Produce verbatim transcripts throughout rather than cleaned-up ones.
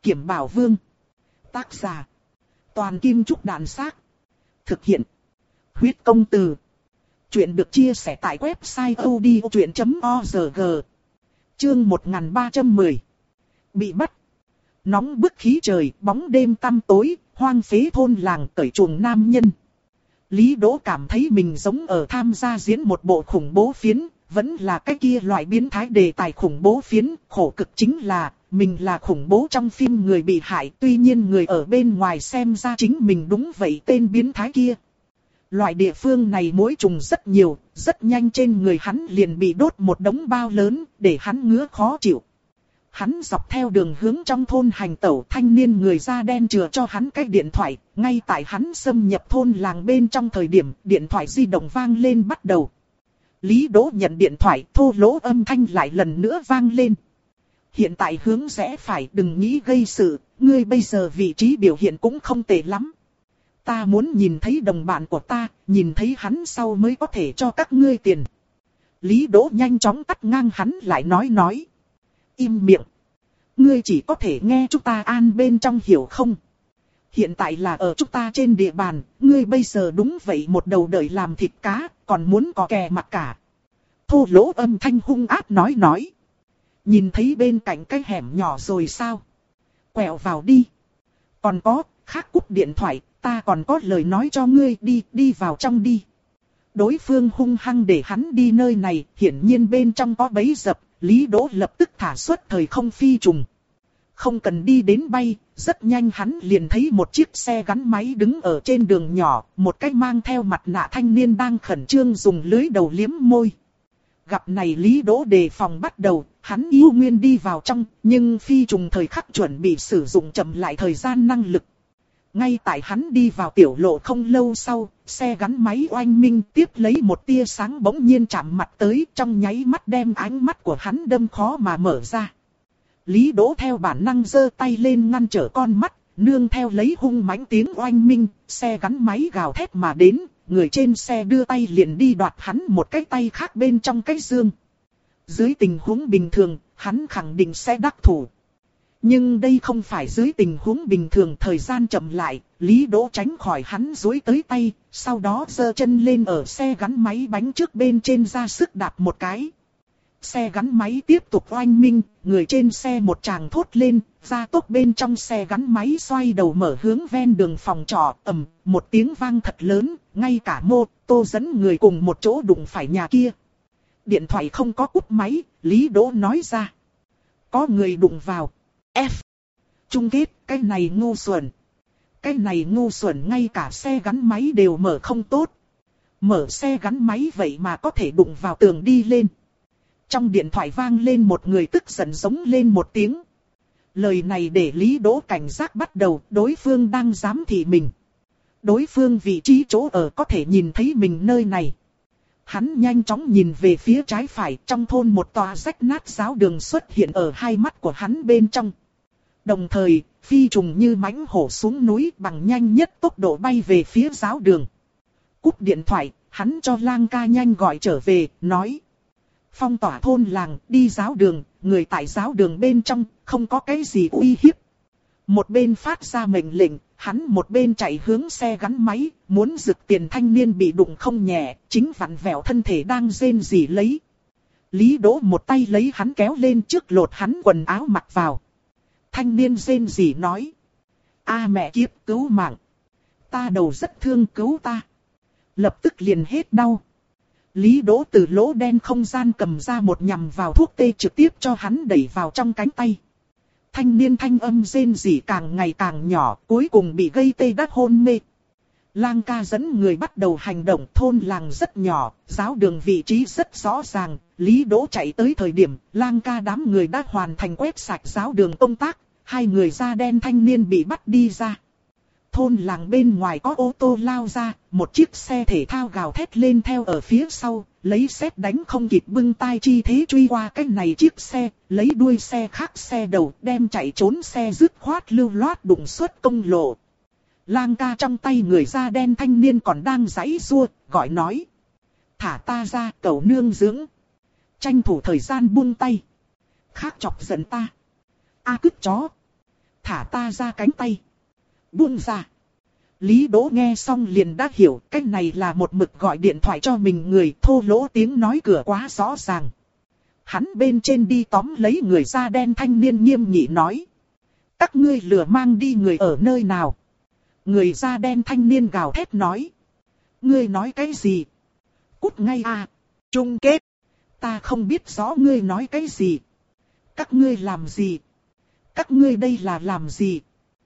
Kiểm Bảo Vương. Tác giả. Toàn Kim Trúc Đàn Xác. Thực hiện. Huyết Công Từ. Chuyện được chia sẻ tại website odchuyện chấm org. Chương một nghìn ba trăm mười. Bị bắt. Nóng bức khí trời, bóng đêm tăm tối, hoang phế thôn làng cởi chuồng nam nhân. Lý Đỗ cảm thấy mình giống ở tham gia diễn một bộ khủng bố phiến, vẫn là cái kia loại biến thái đề tài khủng bố phiến, khổ cực chính là, mình là khủng bố trong phim người bị hại, tuy nhiên người ở bên ngoài xem ra chính mình đúng vậy tên biến thái kia. Loại địa phương này muỗi trùng rất nhiều, rất nhanh trên người hắn liền bị đốt một đống bao lớn, để hắn ngứa khó chịu. Hắn dọc theo đường hướng trong thôn hành tẩu, thanh niên người da đen chừa cho hắn cái điện thoại, ngay tại hắn xâm nhập thôn làng bên trong thời điểm, điện thoại di động vang lên bắt đầu. Lý Đỗ nhận điện thoại, thô lỗ âm thanh lại lần nữa vang lên. Hiện tại hướng rẽ phải, đừng nghĩ gây sự, ngươi bây giờ vị trí biểu hiện cũng không tệ lắm. Ta muốn nhìn thấy đồng bạn của ta, nhìn thấy hắn sau mới có thể cho các ngươi tiền. Lý Đỗ nhanh chóng cắt ngang hắn lại nói nói. Im miệng. Ngươi chỉ có thể nghe chúng ta an bên trong hiểu không? Hiện tại là ở chúng ta trên địa bàn, ngươi bây giờ đúng vậy một đầu đợi làm thịt cá, còn muốn có kè mặt cả. Thô lỗ âm thanh hung ác nói nói. Nhìn thấy bên cạnh cái hẻm nhỏ rồi sao? Quẹo vào đi. Còn có, khác cúp điện thoại, ta còn có lời nói cho ngươi, đi, đi vào trong đi. Đối phương hung hăng để hắn đi nơi này, hiển nhiên bên trong có bẫy dập. Lý Đỗ lập tức thả xuất thời không phi trùng. Không cần đi đến bay, rất nhanh hắn liền thấy một chiếc xe gắn máy đứng ở trên đường nhỏ, một cái mang theo mặt nạ thanh niên đang khẩn trương dùng lưới đầu liếm môi. Gặp này Lý Đỗ đề phòng bắt đầu, hắn yêu nguyên đi vào trong, nhưng phi trùng thời khắc chuẩn bị sử dụng chậm lại thời gian năng lực. Ngay tại hắn đi vào tiểu lộ không lâu sau, xe gắn máy oanh minh tiếp lấy một tia sáng bỗng nhiên chạm mặt tới, trong nháy mắt đem ánh mắt của hắn đâm khó mà mở ra. Lý Đỗ theo bản năng giơ tay lên ngăn trở con mắt, nương theo lấy hung mãnh tiếng oanh minh, xe gắn máy gào thét mà đến, người trên xe đưa tay liền đi đoạt hắn một cái tay khác bên trong cái dương. Dưới tình huống bình thường, hắn khẳng định sẽ đắc thủ. Nhưng đây không phải dưới tình huống bình thường, thời gian chậm lại, Lý Đỗ tránh khỏi hắn duỗi tới tay, sau đó giơ chân lên ở xe gắn máy bánh trước bên trên ra sức đạp một cái. Xe gắn máy tiếp tục oanh minh, người trên xe một tràng thốt lên, gia tốc bên trong xe gắn máy xoay đầu mở hướng ven đường phòng trọ, ầm, một tiếng vang thật lớn, ngay cả mô tô dẫn người cùng một chỗ đụng phải nhà kia. Điện thoại không có cúp máy, Lý Đỗ nói ra. Có người đụng vào. F. Chung kết, cái này ngu xuẩn. Cái này ngu xuẩn ngay cả xe gắn máy đều mở không tốt. Mở xe gắn máy vậy mà có thể đụng vào tường đi lên. Trong điện thoại vang lên một người tức giận giống lên một tiếng. Lời này để Lý Đỗ cảnh giác bắt đầu, đối phương đang giám thị mình. Đối phương vị trí chỗ ở có thể nhìn thấy mình nơi này. Hắn nhanh chóng nhìn về phía trái phải, trong thôn một tòa rách nát giáo đường xuất hiện ở hai mắt của hắn bên trong. Đồng thời, phi trùng như mãnh hổ xuống núi bằng nhanh nhất tốc độ bay về phía giáo đường. Cúp điện thoại, hắn cho Lang ca nhanh gọi trở về, nói. Phong tỏa thôn làng, đi giáo đường, người tại giáo đường bên trong, không có cái gì uy hiếp. Một bên phát ra mệnh lệnh, hắn một bên chạy hướng xe gắn máy, muốn giựt tiền thanh niên bị đụng không nhẹ, chính vặn vẹo thân thể đang rên rỉ lấy. Lý Đỗ một tay lấy hắn kéo lên trước lột hắn quần áo mặc vào. Thanh niên rên rỉ nói. A mẹ kiếp, cứu mạng. Ta đầu rất thương, cứu ta. Lập tức liền hết đau. Lý Đỗ từ lỗ đen không gian cầm ra một nhằm vào thuốc tê trực tiếp cho hắn đẩy vào trong cánh tay. Thanh niên thanh âm rên rỉ càng ngày càng nhỏ, cuối cùng bị gây tê đắc hôn mê. Lang ca dẫn người bắt đầu hành động, thôn làng rất nhỏ, giáo đường vị trí rất rõ ràng. Lý Đỗ chạy tới thời điểm, Lang ca đám người đã hoàn thành quét sạch giáo đường công tác, hai người da đen thanh niên bị bắt đi ra. Thôn làng bên ngoài có ô tô lao ra, một chiếc xe thể thao gào thét lên theo ở phía sau, lấy sét đánh không kịp bưng tai chi thế truy qua cái này chiếc xe, lấy đuôi xe khác xe đầu, đem chạy trốn xe dứt khoát lưu loát đụng xuất công lộ. Lang ca trong tay người da đen thanh niên còn đang giãy giụa, gọi nói. Thả ta ra, cẩu nương dưỡng. Tranh thủ thời gian buông tay. Khác chọc giận ta. A cứt chó. thả ta ra cánh tay. Buông ra. Lý Đỗ nghe xong liền đã hiểu, cái này là một mực gọi điện thoại cho mình người, thô lỗ tiếng nói cửa quá rõ ràng. Hắn bên trên đi tóm lấy người da đen thanh niên nghiêm nghị nói. Các ngươi lừa mang đi người ở nơi nào? Người da đen thanh niên gào thét nói. Ngươi nói cái gì? Cút ngay à! Chung kết! Ta không biết rõ ngươi nói cái gì. Các ngươi làm gì? Các ngươi đây là làm gì?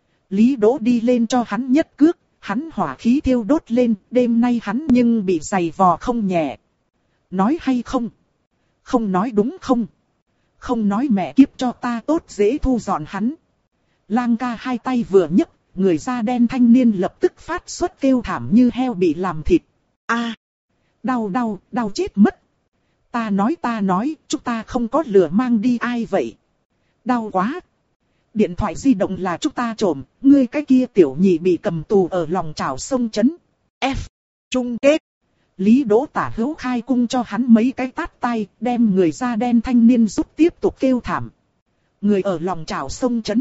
Lý Đỗ đi lên cho hắn nhất cước, hắn hỏa khí thiêu đốt lên, đêm nay hắn nhưng bị giày vò không nhẹ. Nói hay không? Không nói đúng không? Không nói mẹ kiếp cho ta tốt dễ thu dọn hắn. Lang ca hai tay vừa nhấc, người da đen thanh niên lập tức phát xuất kêu thảm như heo bị làm thịt. A, đau đau, đau chết mất. Ta nói ta nói, chúng ta không có lừa mang đi ai vậy? Đau quá. Điện thoại di động là chúng ta trộm, ngươi cái kia tiểu nhị bị cầm tù ở lòng chảo sông Trấn. F. Chung kết. Lý Đỗ tả hữu khai cung cho hắn mấy cái tát tay, đem người da đen thanh niên giúp tiếp tục kêu thảm. Người ở lòng chảo sông Trấn.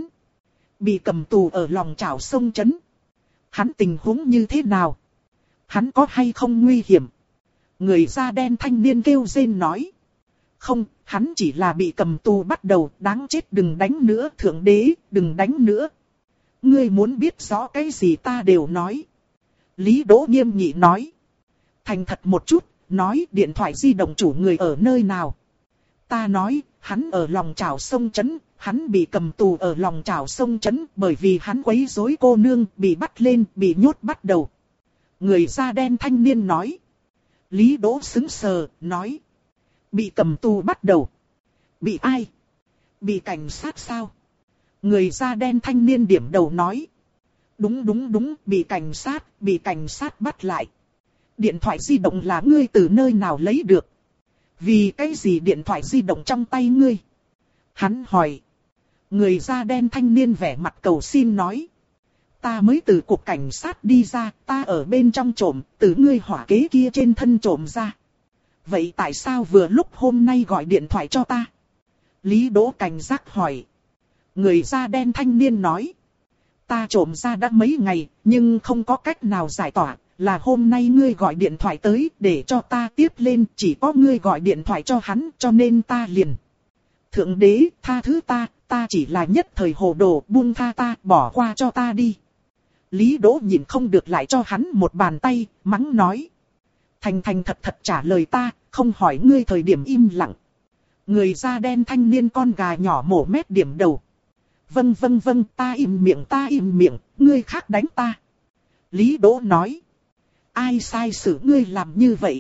Bị cầm tù ở lòng chảo sông Trấn. Hắn tình huống như thế nào? Hắn có hay không nguy hiểm? Người da đen thanh niên kêu rên nói. Không, hắn chỉ là bị cầm tù bắt đầu, đáng chết đừng đánh nữa, thượng đế, đừng đánh nữa. Ngươi muốn biết rõ cái gì ta đều nói. Lý Đỗ nghiêm nghị nói. Thành thật một chút, nói điện thoại di động chủ người ở nơi nào. Ta nói, hắn ở lòng chảo sông Trấn, hắn bị cầm tù ở lòng chảo sông Trấn bởi vì hắn quấy rối cô nương, bị bắt lên, bị nhốt bắt đầu. Người da đen thanh niên nói. Lý Đỗ sững sờ, nói. Bị cầm tù bắt đầu. Bị ai? Bị cảnh sát sao? Người da đen thanh niên điểm đầu nói. Đúng đúng đúng, bị cảnh sát, bị cảnh sát bắt lại. Điện thoại di động là ngươi từ nơi nào lấy được? Vì cái gì điện thoại di động trong tay ngươi? Hắn hỏi. Người da đen thanh niên vẻ mặt cầu xin nói. Ta mới từ cục cảnh sát đi ra, ta ở bên trong trộm, từ ngươi hỏa kế kia trên thân trộm ra. Vậy tại sao vừa lúc hôm nay gọi điện thoại cho ta? Lý Đỗ cảnh giác hỏi. Người da đen thanh niên nói. Ta trộm ra đã mấy ngày, nhưng không có cách nào giải tỏa. Là hôm nay ngươi gọi điện thoại tới để cho ta tiếp lên, chỉ có ngươi gọi điện thoại cho hắn cho nên ta liền. Thượng đế, tha thứ ta, ta chỉ là nhất thời hồ đồ, buông tha ta, bỏ qua cho ta đi. Lý Đỗ nhìn không được lại cho hắn một bàn tay, mắng nói. Thành thành thật thật trả lời ta, không hỏi ngươi thời điểm im lặng. Người da đen thanh niên con gà nhỏ mổ mép điểm đầu. Vâng vâng vâng, ta im miệng ta im miệng, ngươi khác đánh ta. Lý Đỗ nói. Ai sai xử ngươi làm như vậy?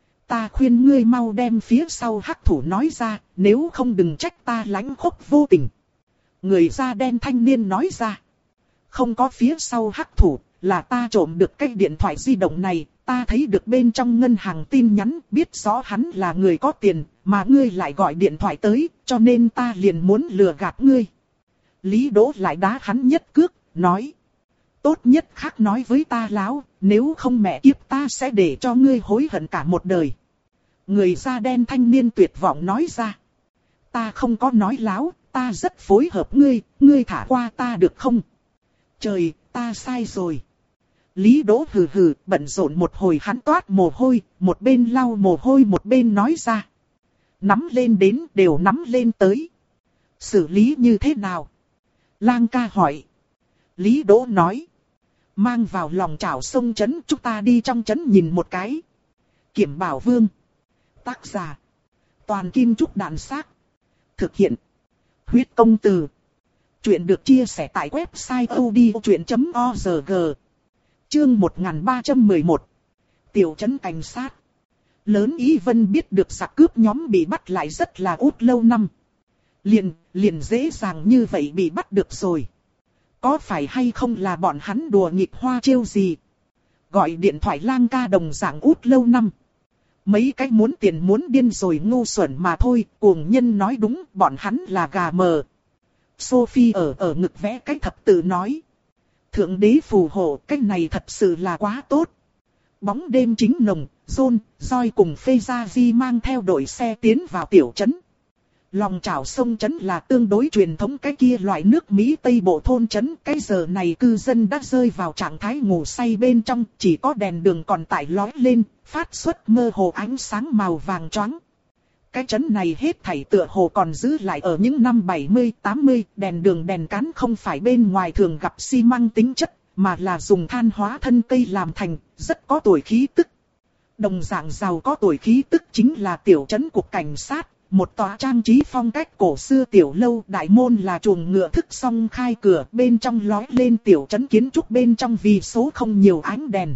Ta khuyên ngươi mau đem phía sau hắc thủ nói ra, nếu không đừng trách ta lãnh khốc vô tình. Người da đen thanh niên nói ra. Không có phía sau hắc thủ, là ta trộm được cái điện thoại di động này, ta thấy được bên trong ngân hàng tin nhắn, biết rõ hắn là người có tiền, mà ngươi lại gọi điện thoại tới, cho nên ta liền muốn lừa gạt ngươi. Lý Đỗ lại đá hắn nhất cước, nói. Tốt nhất khác nói với ta láo, nếu không mẹ kiếp ta sẽ để cho ngươi hối hận cả một đời. Người da đen thanh niên tuyệt vọng nói ra. Ta không có nói láo, ta rất phối hợp ngươi, ngươi thả qua ta được không? Trời, ta sai rồi. Lý Đỗ hừ hừ, bận rộn một hồi hắn toát mồ hôi, một bên lau mồ hôi một bên nói ra. Nắm lên đến, đều nắm lên tới. Xử lý như thế nào? Lang ca hỏi. Lý Đỗ nói. Mang vào lòng chảo sông Trấn, chúng ta đi trong trấn nhìn một cái. Kiểm Bảo Vương. Tác giả. Toàn Kim Trúc Đạn Xác. Thực hiện. Huyết Công Từ. Chuyện được chia sẻ tại website odchuyện chấm org. Chương một nghìn ba trăm mười một. Tiểu trấn cảnh sát. Lớn Ý Vân biết được giặc cướp nhóm bị bắt lại rất là út lâu năm. Liền, liền dễ dàng như vậy bị bắt được rồi. Có phải hay không là bọn hắn đùa nghịch hoa chiêu gì? Gọi điện thoại Lang ca đồng dạng út lâu năm. Mấy cái muốn tiền muốn điên rồi ngu xuẩn mà thôi, cuồng nhân nói đúng, bọn hắn là gà mờ. Sophie ở ở ngực vẽ cái thập tự nói. Thượng đế phù hộ, cái này thật sự là quá tốt. Bóng đêm chính nồng, John, Joy cùng Phê Gia Di mang theo đội xe tiến vào tiểu trấn. Lòng chảo sông trấn là tương đối truyền thống cái kia loại nước Mỹ Tây Bộ thôn trấn. Cái giờ này cư dân đã rơi vào trạng thái ngủ say bên trong, chỉ có đèn đường còn tại lói lên, phát xuất mơ hồ ánh sáng màu vàng choáng. Cái trấn này hết thảy tựa hồ còn giữ lại ở những năm bảy mươi, tám mươi, đèn đường đèn cán không phải bên ngoài thường gặp xi măng tính chất, mà là dùng than hóa thân cây làm thành, rất có tuổi khí tức. Đồng dạng giàu có tuổi khí tức chính là tiểu trấn cục cảnh sát, một tòa trang trí phong cách cổ xưa tiểu lâu, đại môn là chuồng ngựa thức song khai cửa, bên trong lói lên tiểu trấn kiến trúc bên trong vì số không nhiều ánh đèn.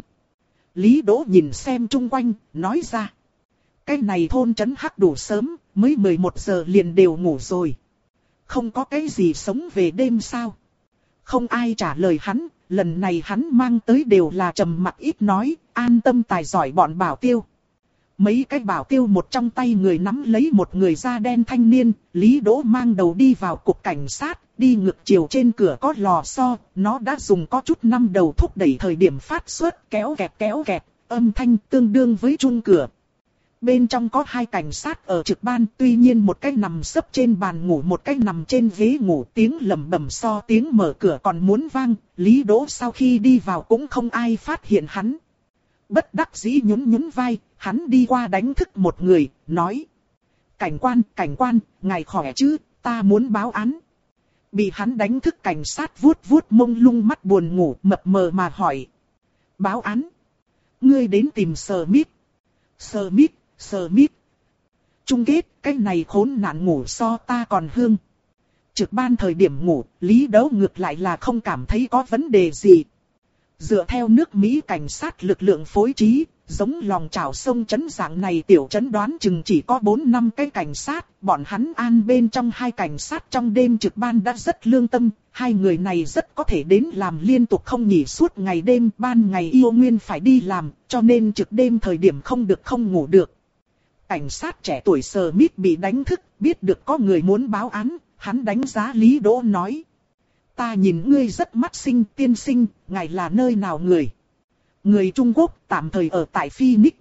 Lý Đỗ nhìn xem chung quanh, nói ra. Cái này thôn trấn hắc đủ sớm, mới mười một giờ liền đều ngủ rồi. Không có cái gì sống về đêm sao? Không ai trả lời hắn, lần này hắn mang tới đều là trầm mặc ít nói, an tâm tài giỏi bọn bảo tiêu. Mấy cái bảo tiêu một trong tay người nắm lấy một người da đen thanh niên, Lý Đỗ mang đầu đi vào cục cảnh sát, đi ngược chiều trên cửa có lò xo, nó đã dùng có chút năm đầu thúc đẩy thời điểm phát xuất kéo kẹt kéo kẹt, âm thanh tương đương với chung cửa. Bên trong có hai cảnh sát ở trực ban, tuy nhiên một cái nằm sấp trên bàn ngủ, một cái nằm trên ghế ngủ, tiếng lẩm bẩm so tiếng mở cửa còn muốn vang. Lý Đỗ sau khi đi vào cũng không ai phát hiện hắn. Bất đắc dĩ nhún nhún vai, hắn đi qua đánh thức một người, nói. Cảnh quan, cảnh quan, ngài khỏe chứ, ta muốn báo án. Bị hắn đánh thức cảnh sát vuốt vuốt mông lung mắt buồn ngủ, mập mờ mà hỏi. Báo án? Ngươi đến tìm Smith. Smith, Smith. Chung kết, cái này khốn nạn ngủ so ta còn hương. Trực ban thời điểm ngủ, Lý Đỗ ngược lại là không cảm thấy có vấn đề gì. Dựa theo nước Mỹ cảnh sát lực lượng phối trí, giống lòng chảo sông trấn dạng này tiểu trấn đoán chừng chỉ có bốn năm cái cảnh sát, bọn hắn an bên trong hai cảnh sát trong đêm trực ban đã rất lương tâm, hai người này rất có thể đến làm liên tục không nghỉ suốt ngày đêm, ban ngày yêu nguyên phải đi làm, cho nên trực đêm thời điểm không được không ngủ được. Cảnh sát trẻ tuổi Smith bị đánh thức, biết được có người muốn báo án, hắn đánh giá Lý Đỗ nói. Ta nhìn ngươi rất mắt xinh, tiên sinh, ngài là nơi nào người? Người Trung Quốc, tạm thời ở tại Phoenix.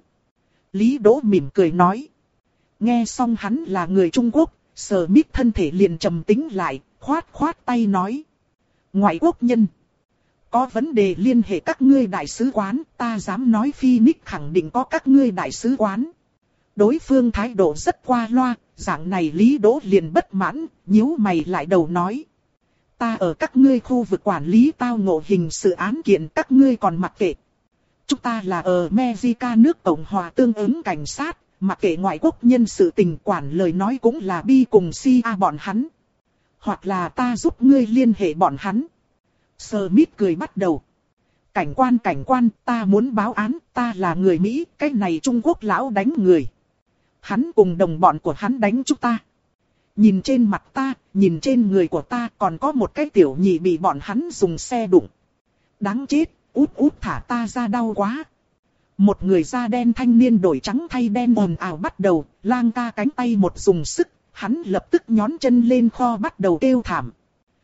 Lý Đỗ mỉm cười nói. Nghe xong hắn là người Trung Quốc, Smith thân thể liền trầm tĩnh lại, khoát khoát tay nói. Ngoại quốc nhân. Có vấn đề liên hệ các ngươi đại sứ quán, ta dám nói Phoenix khẳng định có các ngươi đại sứ quán. Đối phương thái độ rất qua loa, dạng này Lý Đỗ liền bất mãn, nhíu mày lại đầu nói. Ta ở các ngươi khu vực quản lý tao ngộ hình sự án kiện, các ngươi còn mặc kệ. Chúng ta là ở Mexico nước Cộng hòa tương ứng cảnh sát, mặc kệ ngoại quốc nhân sự tình quản lời nói cũng là bi cùng si a bọn hắn. Hoặc là ta giúp ngươi liên hệ bọn hắn. Smith cười bắt đầu. Cảnh quan cảnh quan, ta muốn báo án, ta là người Mỹ, cái này Trung Quốc lão đánh người. Hắn cùng đồng bọn của hắn đánh chúng ta. Nhìn trên mặt ta, nhìn trên người của ta còn có một cái tiểu nhị bị bọn hắn dùng xe đụng. Đáng chết, út út thả ta ra đau quá. Một người da đen thanh niên đổi trắng thay đen ồn ào bắt đầu, lang ca cánh tay một dùng sức, hắn lập tức nhón chân lên kho bắt đầu kêu thảm.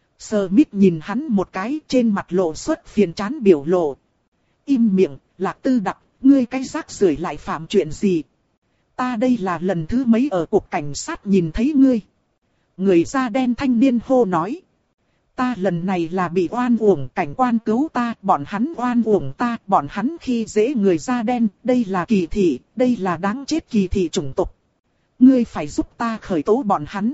Smith nhìn hắn một cái, trên mặt lộ xuất phiền chán biểu lộ. Im miệng, Lạc Tư Đặc, ngươi cái rác rưởi lại phạm chuyện gì? Ta đây là lần thứ mấy ở cục cảnh sát nhìn thấy ngươi. Người da đen thanh niên hô nói. Ta lần này là bị oan uổng, cảnh quan cứu ta, bọn hắn oan uổng ta, bọn hắn khi dễ người da đen, đây là kỳ thị, đây là đáng chết kỳ thị chủng tộc. Ngươi phải giúp ta khởi tố bọn hắn.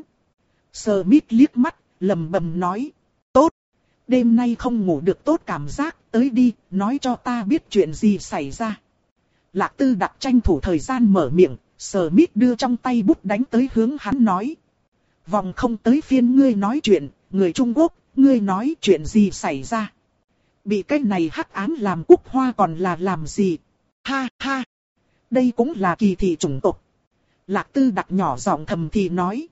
Smith liếc mắt, lầm bầm nói. Tốt, đêm nay không ngủ được tốt cảm giác, tới đi, nói cho ta biết chuyện gì xảy ra. Lạc Tư Đặc tranh thủ thời gian mở miệng, Smith đưa trong tay bút đánh tới hướng hắn nói. Vòng không tới phiên ngươi nói chuyện, người Trung Quốc, ngươi nói chuyện gì xảy ra. Bị cái này hắc ám làm cúc hoa còn là làm gì? Ha ha! Đây cũng là kỳ thị chủng tộc. Lạc Tư Đặc nhỏ giọng thầm thì nói.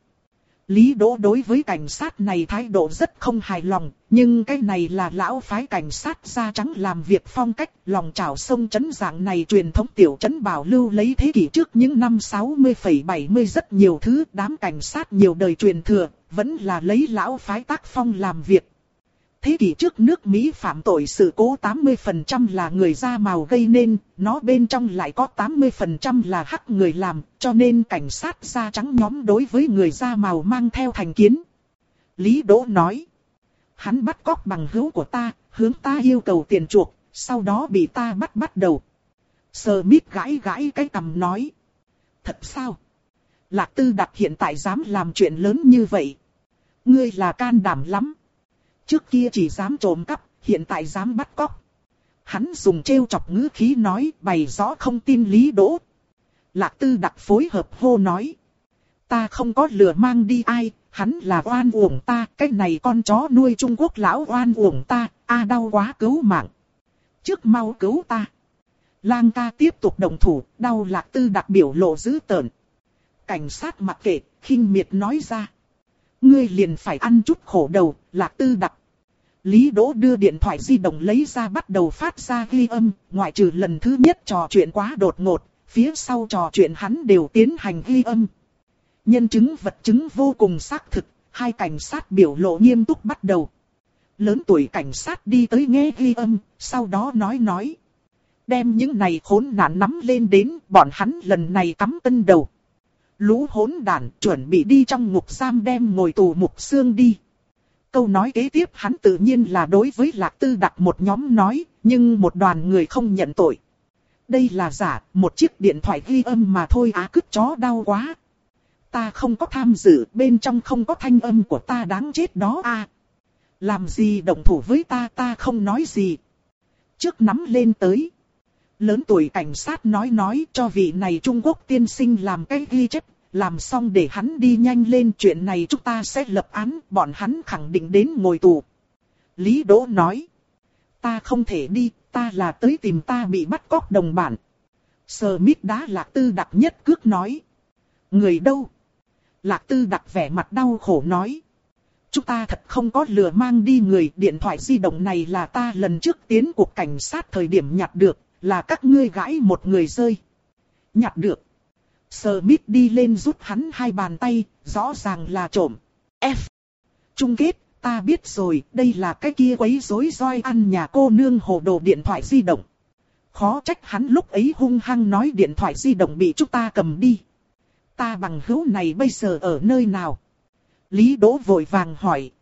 Lý Đỗ đối với cảnh sát này thái độ rất không hài lòng, nhưng cái này là lão phái cảnh sát da trắng làm việc phong cách, lòng chảo sông trấn dạng này truyền thống tiểu trấn bảo lưu lấy thế kỷ trước những năm sáu mươi bảy mươi rất nhiều thứ, đám cảnh sát nhiều đời truyền thừa, vẫn là lấy lão phái tác phong làm việc. Thế kỷ trước nước Mỹ phạm tội sự cố tám mươi phần trăm là người da màu gây nên, nó bên trong lại có tám mươi phần trăm là hắc người làm, cho nên cảnh sát da trắng nhóm đối với người da màu mang theo thành kiến. Lý Đỗ nói. Hắn bắt cóc bằng hữu của ta, hướng ta yêu cầu tiền chuộc, sau đó bị ta bắt bắt đầu. Smith gãi gãi cái cằm nói. Thật sao? Lạc Tư Đặc hiện tại dám làm chuyện lớn như vậy. Ngươi là can đảm lắm. Trước kia chỉ dám trộm cắp, hiện tại dám bắt cóc. Hắn dùng trêu chọc ngữ khí nói, bày rõ không tin Lý Đỗ. Lạc Tư Đặc phối hợp hô nói. Ta không có lừa mang đi ai, hắn là oan uổng ta, cái này con chó nuôi Trung Quốc lão oan uổng ta, a đau quá cứu mạng. Trước mau cứu ta. Lang ca tiếp tục động thủ, đau. Lạc Tư Đặc biểu lộ dữ tợn. Cảnh sát mặc kệ, khinh miệt nói ra. Ngươi liền phải ăn chút khổ đầu, Lạc Tư Đặc. Lý Đỗ đưa điện thoại di động lấy ra bắt đầu phát ra ghi âm, ngoại trừ lần thứ nhất trò chuyện quá đột ngột, phía sau trò chuyện hắn đều tiến hành ghi âm. Nhân chứng vật chứng vô cùng xác thực, hai cảnh sát biểu lộ nghiêm túc bắt đầu. Lớn tuổi cảnh sát đi tới nghe ghi âm, sau đó nói nói. Đem những này khốn nạn nắm lên đến, bọn hắn lần này cắm tân đầu. Lũ hỗn đản chuẩn bị đi trong ngục giam đem ngồi tù mục xương đi. Câu nói kế tiếp hắn tự nhiên là đối với Lạc Tư Đặc một nhóm nói, nhưng một đoàn người không nhận tội. Đây là giả, một chiếc điện thoại ghi âm mà thôi á, cứt chó đau quá. Ta không có tham dự, bên trong không có thanh âm của ta, đáng chết đó a. Làm gì động thủ với ta, ta không nói gì. Trước nắm lên tới. Lớn tuổi cảnh sát nói nói cho vị này Trung Quốc tiên sinh làm cái ghi chép, làm xong để hắn đi nhanh lên, chuyện này chúng ta sẽ lập án, bọn hắn khẳng định đến ngồi tù. Lý Đỗ nói. Ta không thể đi, ta là tới tìm ta bị bắt cóc đồng bạn. Smith đá Lạc Tư Đặc nhất cước nói. Người đâu? Lạc Tư Đặc vẻ mặt đau khổ nói. Chúng ta thật không có lừa mang đi người, điện thoại di động này là ta lần trước tiến cục cảnh sát thời điểm nhặt được, là các ngươi gãi một người rơi. Nhặt được. Smith đi lên rút hắn hai bàn tay, rõ ràng là trộm. F. Chung kết, ta biết rồi, đây là cái kia quấy rối roi ăn nhà cô nương hồ đồ điện thoại di động. Khó trách hắn lúc ấy hung hăng nói điện thoại di động bị chúng ta cầm đi. Ta bằng hữu này bây giờ ở nơi nào? Lý Đỗ vội vàng hỏi.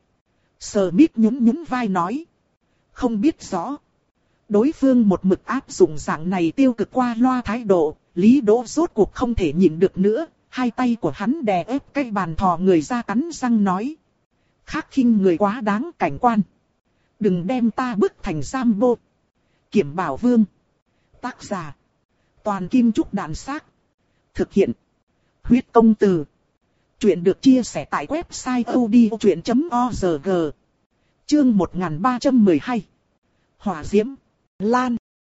Smith nhún nhún vai nói. Không biết rõ. Đối phương một mực áp dụng dạng này tiêu cực qua loa thái độ, Lý Đỗ rốt cuộc không thể nhịn được nữa, hai tay của hắn đè ép cái bàn thò người ra cắn răng nói. Khắc khinh người quá đáng, cảnh quan. Đừng đem ta bức thành Rambo. Kiểm Bảo Vương. Tác giả. Toàn Kim Trúc Đạn Xác. Thực hiện. Huyết Công Từ. Chuyện được chia sẻ tại website odchuyện chấm org. Chương một nghìn ba trăm mười hai. Hỏa diễm. Lan.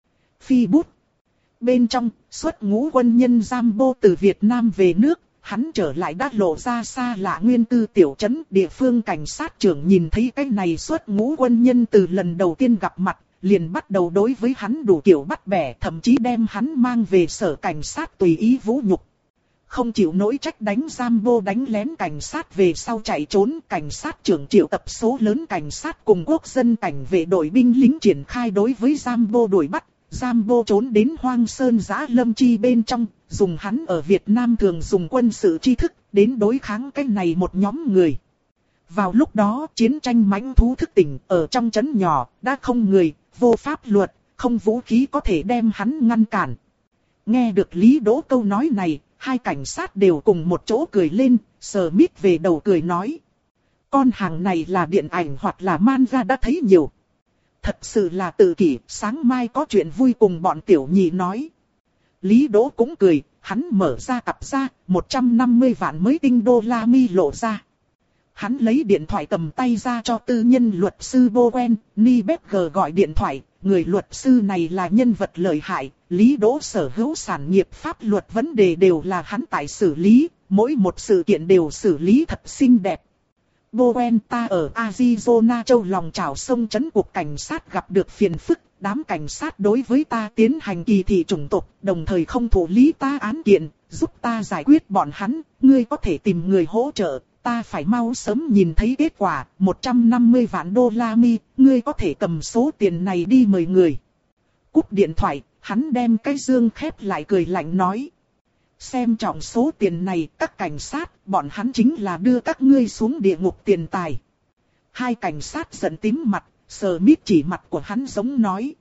Phi bút. Bên trong, xuất ngũ quân nhân Rambo từ Việt Nam về nước, hắn trở lại đã lộ ra xa lạ nguyên tư tiểu trấn. Địa phương cảnh sát trưởng nhìn thấy cái này xuất ngũ quân nhân từ lần đầu tiên gặp mặt, liền bắt đầu đối với hắn đủ kiểu bắt bẻ, thậm chí đem hắn mang về sở cảnh sát tùy ý vũ nhục. Không chịu nổi trách đánh Rambo đánh lén cảnh sát về sau chạy trốn, cảnh sát trưởng triệu tập số lớn cảnh sát cùng quốc dân cảnh vệ đội binh lính triển khai đối với Rambo đuổi bắt. Rambo trốn đến hoang sơn giã lâm chi bên trong, dùng hắn ở Việt Nam thường dùng quân sự tri thức, đến đối kháng cái này một nhóm người. Vào lúc đó chiến tranh mãnh thú thức tỉnh, ở trong trấn nhỏ, đã không người, vô pháp luật, không vũ khí có thể đem hắn ngăn cản. Nghe được Lý Đỗ câu nói này, hai cảnh sát đều cùng một chỗ cười lên, Smith về đầu cười nói. Con hàng này là điện ảnh hoặc là manga đã thấy nhiều. Thật sự là tự kỷ, sáng mai có chuyện vui cùng bọn tiểu nhị nói. Lý Đỗ cũng cười, hắn mở ra cặp ra, một trăm năm mươi vạn mới tinh đô la mi lộ ra. Hắn lấy điện thoại cầm tay ra cho tư nhân luật sư Bowen, Nieberger gọi điện thoại, người luật sư này là nhân vật lợi hại, Lý Đỗ sở hữu sản nghiệp pháp luật vấn đề đều là hắn tại xử lý, mỗi một sự kiện đều xử lý thật xinh đẹp. Bowen, ta ở Arizona châu lòng chảo sông trấn cục cảnh sát gặp được phiền phức, đám cảnh sát đối với ta tiến hành kỳ thị chủng tộc, đồng thời không thụ lý ta án kiện, giúp ta giải quyết bọn hắn, ngươi có thể tìm người hỗ trợ, ta phải mau sớm nhìn thấy kết quả, một trăm năm mươi vạn đô la mi, ngươi có thể cầm số tiền này đi mời người. Cúp điện thoại, hắn đem cái dương khép lại cười lạnh nói. Xem trọng số tiền này, các cảnh sát, bọn hắn chính là đưa các ngươi xuống địa ngục tiền tài. Hai cảnh sát giận tím mặt, sờ mít chỉ mặt của hắn giống nói.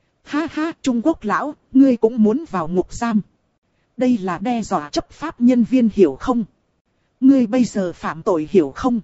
Ha ha, Trung Quốc lão, ngươi cũng muốn vào ngục giam. Đây là đe dọa chấp pháp nhân viên hiểu không? Ngươi bây giờ phạm tội hiểu không?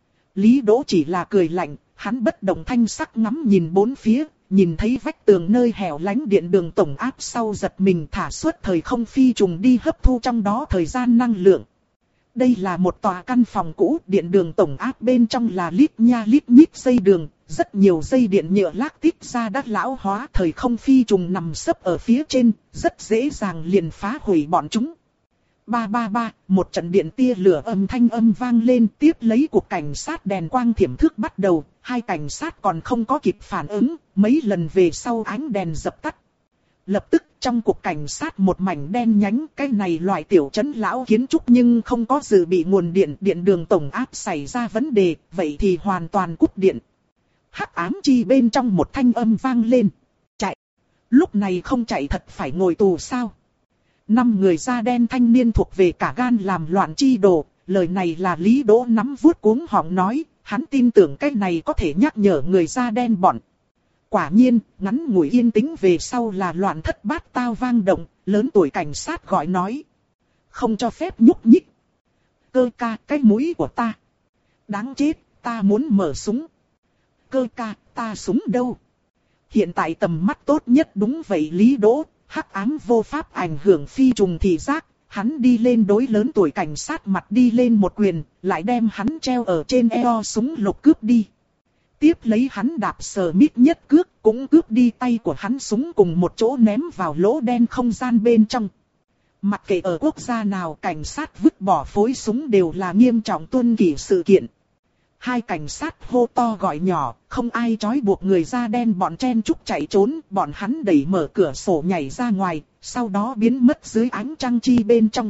Lý Đỗ chỉ là cười lạnh, hắn bất động thanh sắc ngắm nhìn bốn phía, nhìn thấy vách tường nơi hẻo lánh điện đường tổng áp sau giật mình thả suốt thời không phi trùng đi hấp thu trong đó thời gian năng lượng. Đây là một tòa căn phòng cũ, điện đường tổng áp bên trong là lít nha lít nhít dây đường, rất nhiều dây điện nhựa lác tít ra đắt lão hóa, thời không phi trùng nằm sấp ở phía trên, rất dễ dàng liền phá hủy bọn chúng. Ba ba ba, một trận điện tia lửa âm thanh âm vang lên, tiếp lấy cuộc cảnh sát đèn quang thiểm thước bắt đầu, hai cảnh sát còn không có kịp phản ứng, mấy lần về sau ánh đèn dập tắt. Lập tức trong cuộc cảnh sát một mảnh đen nhánh, cái này loại tiểu trấn lão kiến trúc nhưng không có dự bị nguồn điện, điện đường tổng áp xảy ra vấn đề, vậy thì hoàn toàn cúp điện. Hắc ám chi bên trong một thanh âm vang lên. Chạy! Lúc này không chạy thật phải ngồi tù sao? Năm người da đen thanh niên thuộc về cả gan làm loạn chi đồ, lời này là Lý Đỗ nắm vuốt cuống họng nói, hắn tin tưởng cái này có thể nhắc nhở người da đen bọn. Quả nhiên, ngắn ngủi yên tĩnh về sau là loạn thất bát tao vang động, lớn tuổi cảnh sát gọi nói. Không cho phép nhúc nhích. Cơ ca, cái mũi của ta. Đáng chết, ta muốn mở súng. Cơ ca, ta súng đâu? Hiện tại tầm mắt tốt nhất đúng vậy Lý Đỗ, hắc ám vô pháp ảnh hưởng phi trùng thị giác. Hắn đi lên đối lớn tuổi cảnh sát mặt đi lên một quyền, lại đem hắn treo ở trên eo súng lục cướp đi. Tiếp lấy hắn đạp sờ mít nhất cước, cũng cướp đi tay của hắn súng cùng một chỗ ném vào lỗ đen không gian bên trong. Mặc kệ ở quốc gia nào cảnh sát vứt bỏ phối súng đều là nghiêm trọng tuân kỷ sự kiện. Hai cảnh sát hô to gọi nhỏ, không ai trói buộc người da đen bọn chen chúc chạy trốn, bọn hắn đẩy mở cửa sổ nhảy ra ngoài, sau đó biến mất dưới ánh trăng chi bên trong.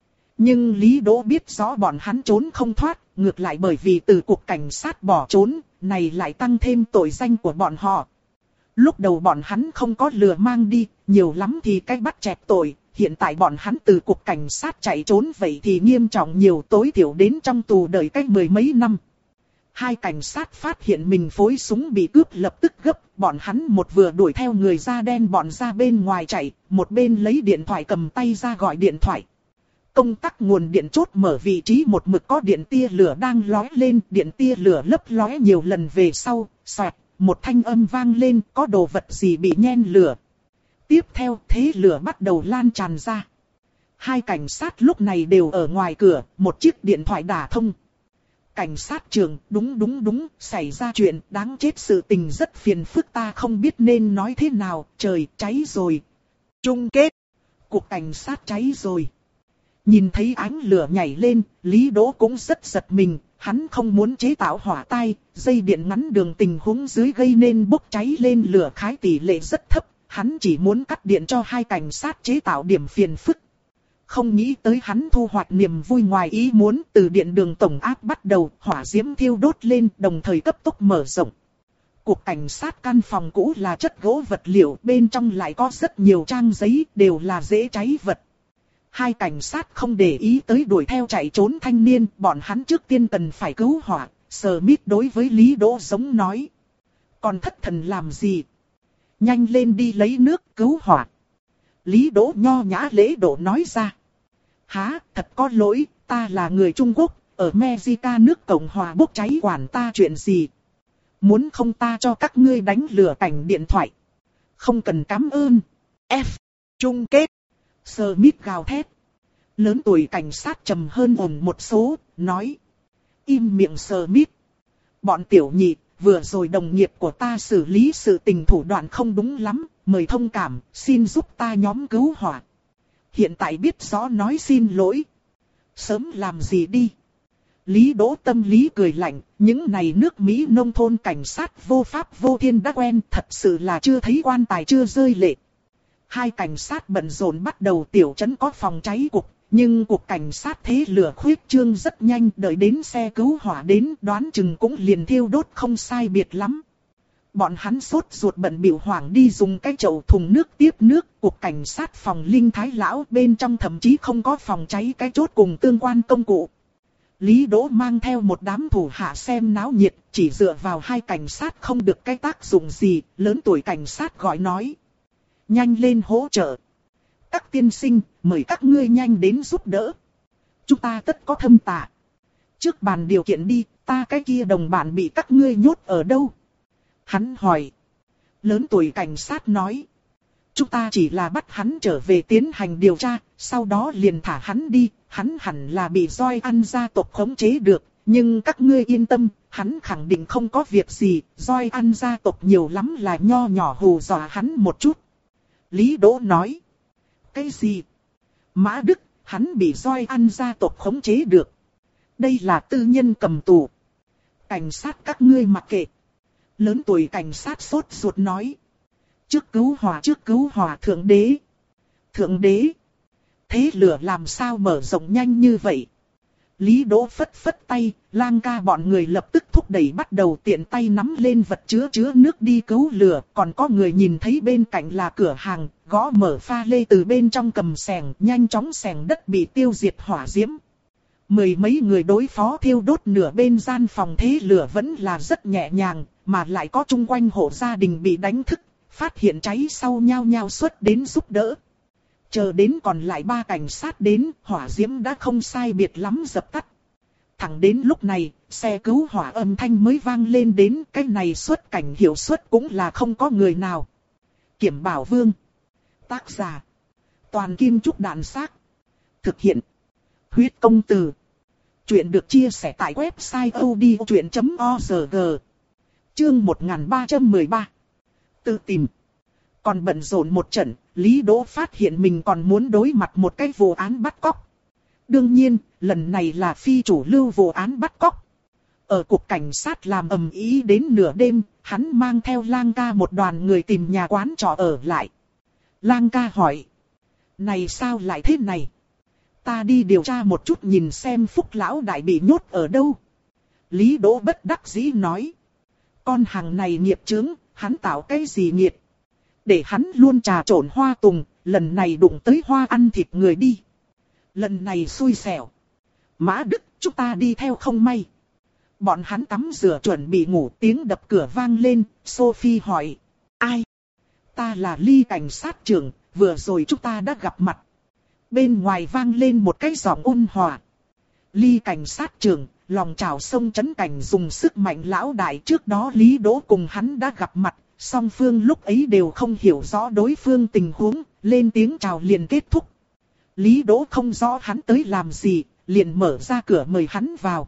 Nhưng Lý Đỗ biết rõ bọn hắn trốn không thoát, ngược lại bởi vì từ cuộc cảnh sát bỏ trốn, này lại tăng thêm tội danh của bọn họ. Lúc đầu bọn hắn không có lừa mang đi, nhiều lắm thì cách bắt chẹt tội, hiện tại bọn hắn từ cuộc cảnh sát chạy trốn vậy thì nghiêm trọng nhiều, tối thiểu đến trong tù đợi cách mười mấy năm. Hai cảnh sát phát hiện mình phối súng bị cướp lập tức gấp, bọn hắn một vừa đuổi theo người da đen bọn ra bên ngoài chạy, một bên lấy điện thoại cầm tay ra gọi điện thoại. Công tắc nguồn điện chốt mở vị trí một mực có điện tia lửa đang lóe lên, điện tia lửa lấp lóe nhiều lần về sau, xoẹt, một thanh âm vang lên, có đồ vật gì bị nhen lửa. Tiếp theo thế lửa bắt đầu lan tràn ra. Hai cảnh sát lúc này đều ở ngoài cửa, một chiếc điện thoại đả thông. Cảnh sát trưởng, đúng đúng đúng, xảy ra chuyện đáng chết, sự tình rất phiền phức, ta không biết nên nói thế nào, trời, cháy rồi. Chung kết, cục cảnh sát cháy rồi. Nhìn thấy ánh lửa nhảy lên, Lý Đỗ cũng rất giật mình, hắn không muốn chế tạo hỏa tai, dây điện ngắn đường tình huống dưới gây nên bốc cháy lên lửa khái tỷ lệ rất thấp, hắn chỉ muốn cắt điện cho hai cảnh sát chế tạo điểm phiền phức. Không nghĩ tới hắn thu hoạch niềm vui ngoài ý muốn, từ điện đường tổng áp bắt đầu, hỏa diễm thiêu đốt lên, đồng thời cấp tốc mở rộng. Cục cảnh sát căn phòng cũ là chất gỗ vật liệu, bên trong lại có rất nhiều trang giấy, đều là dễ cháy vật. Hai cảnh sát không để ý tới đuổi theo chạy trốn thanh niên, bọn hắn trước tiên cần phải cứu hỏa. Smith đối với Lý Đỗ giống nói. Còn thất thần làm gì? Nhanh lên đi lấy nước cứu hỏa. Lý Đỗ nho nhã lễ độ nói ra. Hả, thật có lỗi, ta là người Trung Quốc, ở Mexico nước Cộng Hòa bốc cháy quản ta chuyện gì? Muốn không ta cho các ngươi đánh lửa cảnh điện thoại? Không cần cảm ơn. F. Chung kết. Smith gào thét. Lớn tuổi cảnh sát trầm hơn ổn một số, nói. Im miệng Smith. Bọn tiểu nhị, vừa rồi đồng nghiệp của ta xử lý sự tình thủ đoạn không đúng lắm, mời thông cảm, xin giúp ta nhóm cứu hỏa. Hiện tại biết rõ nói xin lỗi. Sớm làm gì đi. Lý Đỗ tâm lý cười lạnh, những này nước Mỹ nông thôn cảnh sát vô pháp vô thiên đã quen, thật sự là chưa thấy quan tài chưa rơi lệ. Hai cảnh sát bận rộn bắt đầu tiểu trấn có phòng cháy cục, Nhưng cuộc cảnh sát thế lửa khuyết trương rất nhanh, đợi đến xe cứu hỏa đến đoán chừng cũng liền thiêu đốt không sai biệt lắm. Bọn hắn sốt ruột bận bịu hoảng đi dùng cái chậu thùng nước tiếp nước. Cuộc cảnh sát phòng Linh Thái Lão bên trong thậm chí không có phòng cháy cái chốt cùng tương quan công cụ. Lý Đỗ mang theo một đám thủ hạ xem náo nhiệt, chỉ dựa vào hai cảnh sát không được cái tác dụng gì, lớn tuổi cảnh sát gọi nói. Nhanh lên hỗ trợ. Các tiên sinh, mời các ngươi nhanh đến giúp đỡ. Chúng ta tất có thâm tạ. Trước bàn điều kiện đi, ta cái kia đồng bạn bị các ngươi nhốt ở đâu? Hắn hỏi. Lớn tuổi cảnh sát nói. Chúng ta chỉ là bắt hắn trở về tiến hành điều tra, sau đó liền thả hắn đi. Hắn hẳn là bị roi ăn gia tộc khống chế được, nhưng các ngươi yên tâm, hắn khẳng định không có việc gì, roi ăn gia tộc nhiều lắm là nho nhỏ hù dọa hắn một chút. Lý Đỗ nói. Cái gì? Mã Đức, hắn bị roi ăn gia tộc khống chế được. Đây là tư nhân cầm tù. Cảnh sát các ngươi mặc kệ. Lớn tuổi cảnh sát sốt ruột nói. Trước cứu hỏa trước cứu hỏa thượng đế. Thượng đế. Thế lửa làm sao mở rộng nhanh như vậy? Lý Đỗ phất phất tay, Lang ca bọn người lập tức thúc đẩy bắt đầu tiện tay nắm lên vật chứa chứa nước đi cứu lửa. Còn có người nhìn thấy bên cạnh là cửa hàng, gõ mở pha lê từ bên trong cầm xẻng, nhanh chóng xẻng đất bị tiêu diệt hỏa diễm. Mười mấy người đối phó thiêu đốt nửa bên gian phòng thế lửa vẫn là rất nhẹ nhàng, mà lại có chung quanh hộ gia đình bị đánh thức, phát hiện cháy sau nhao nhao xuất đến giúp đỡ. Chờ đến còn lại ba cảnh sát đến, hỏa diễm đã không sai biệt lắm dập tắt. Thẳng đến lúc này, xe cứu hỏa âm thanh mới vang lên đến, cái này xuất cảnh hiệu suất cũng là không có người nào. Kiểm Bảo Vương. Tác giả. Toàn Kim Trúc Đạn Xác. Thực hiện. Huyết Công Từ. Chuyện được chia sẻ tại website odchuyện chấm org. Chương một nghìn ba trăm mười ba. Tự tìm. Còn bận rộn một trận, Lý Đỗ phát hiện mình còn muốn đối mặt một cái vụ án bắt cóc. Đương nhiên, lần này là phi chủ lưu vụ án bắt cóc. Ở cục cảnh sát làm ầm ĩ đến nửa đêm, hắn mang theo Lang ca một đoàn người tìm nhà quán trọ ở lại. Lang ca hỏi. Này sao lại thế này? Ta đi điều tra một chút nhìn xem Phúc lão đại bị nhốt ở đâu. Lý Đỗ bất đắc dĩ nói. Con hàng này nghiệp chướng, hắn tạo cái gì nghiệp? Để hắn luôn trà trộn hoa tùng, lần này đụng tới hoa ăn thịt người đi. Lần này xui xẻo. Mã Đức, chúng ta đi theo không may. Bọn hắn tắm rửa chuẩn bị ngủ, tiếng đập cửa vang lên, Sophie hỏi. Ai? Ta là Ly cảnh sát trưởng, vừa rồi chúng ta đã gặp mặt. Bên ngoài vang lên một cái giọng ôn hòa. Ly cảnh sát trưởng, lòng trào sông chấn cảnh dùng sức mạnh lão đại, trước đó Lý Đỗ cùng hắn đã gặp mặt. Song phương lúc ấy đều không hiểu rõ đối phương tình huống, lên tiếng chào liền kết thúc. Lý Đỗ không rõ hắn tới làm gì, liền mở ra cửa mời hắn vào.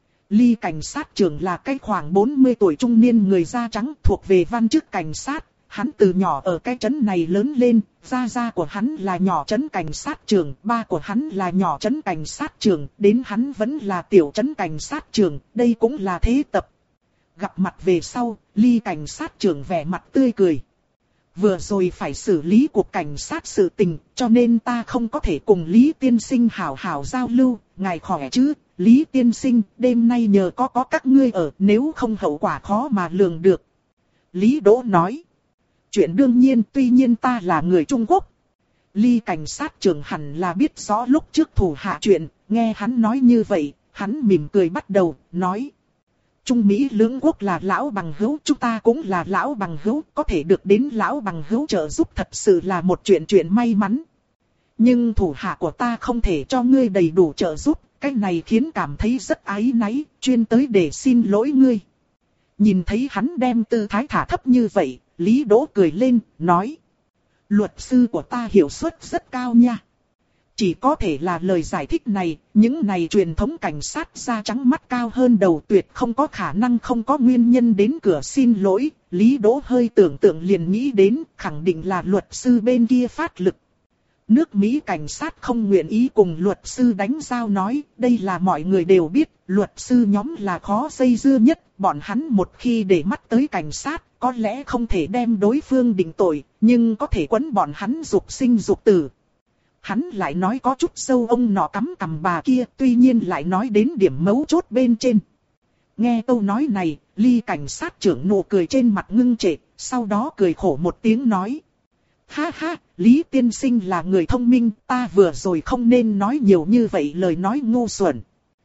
Ly cảnh sát trưởng là cái khoảng bốn mươi tuổi trung niên người da trắng thuộc về văn chức cảnh sát. Hắn từ nhỏ ở cái trấn này lớn lên, gia gia của hắn là nhỏ trấn cảnh sát trưởng, ba của hắn là nhỏ trấn cảnh sát trưởng, đến hắn vẫn là tiểu trấn cảnh sát trưởng, đây cũng là thế tập. Gặp mặt về sau, Ly cảnh sát trưởng vẻ mặt tươi cười. Vừa rồi phải xử lý cuộc cảnh sát sự tình, cho nên ta không có thể cùng Lý tiên sinh hảo hảo giao lưu, ngài khỏe chứ? Lý tiên sinh, đêm nay nhờ có có các ngươi ở, nếu không hậu quả khó mà lường được. Lý Đỗ nói. Chuyện đương nhiên, tuy nhiên ta là người Trung Quốc. Ly cảnh sát trưởng hẳn là biết rõ lúc trước thủ hạ chuyện, nghe hắn nói như vậy, hắn mỉm cười bắt đầu, nói. Trung Mỹ lưỡng quốc là lão bằng hữu, chúng ta cũng là lão bằng hữu, có thể được đến lão bằng hữu trợ giúp thật sự là một chuyện chuyện may mắn. Nhưng thủ hạ của ta không thể cho ngươi đầy đủ trợ giúp, cái này khiến cảm thấy rất áy náy, chuyên tới để xin lỗi ngươi. Nhìn thấy hắn đem tư thái thả thấp như vậy, Lý Đỗ cười lên, nói. Luật sư của ta hiệu suất rất cao nha. Chỉ có thể là lời giải thích này, những này truyền thống cảnh sát da trắng mắt cao hơn đầu tuyệt không có khả năng không có nguyên nhân đến cửa xin lỗi. Lý Đỗ hơi tưởng tượng liền nghĩ đến, khẳng định là luật sư bên kia phát lực. Nước Mỹ cảnh sát không nguyện ý cùng luật sư đánh giao nói, đây là mọi người đều biết, luật sư nhóm là khó dây dưa nhất, bọn hắn một khi để mắt tới cảnh sát, có lẽ không thể đem đối phương định tội, nhưng có thể quấn bọn hắn dục sinh dục tử. Hắn lại nói có chút sâu ông nọ cắm cằm bà kia, tuy nhiên lại nói đến điểm mấu chốt bên trên. Nghe câu nói này, Ly cảnh sát trưởng nụ cười trên mặt ngưng trệ, sau đó cười khổ một tiếng nói. Ha ha, Lý tiên sinh là người thông minh, ta vừa rồi không nên nói nhiều như vậy lời nói ngu xuẩn.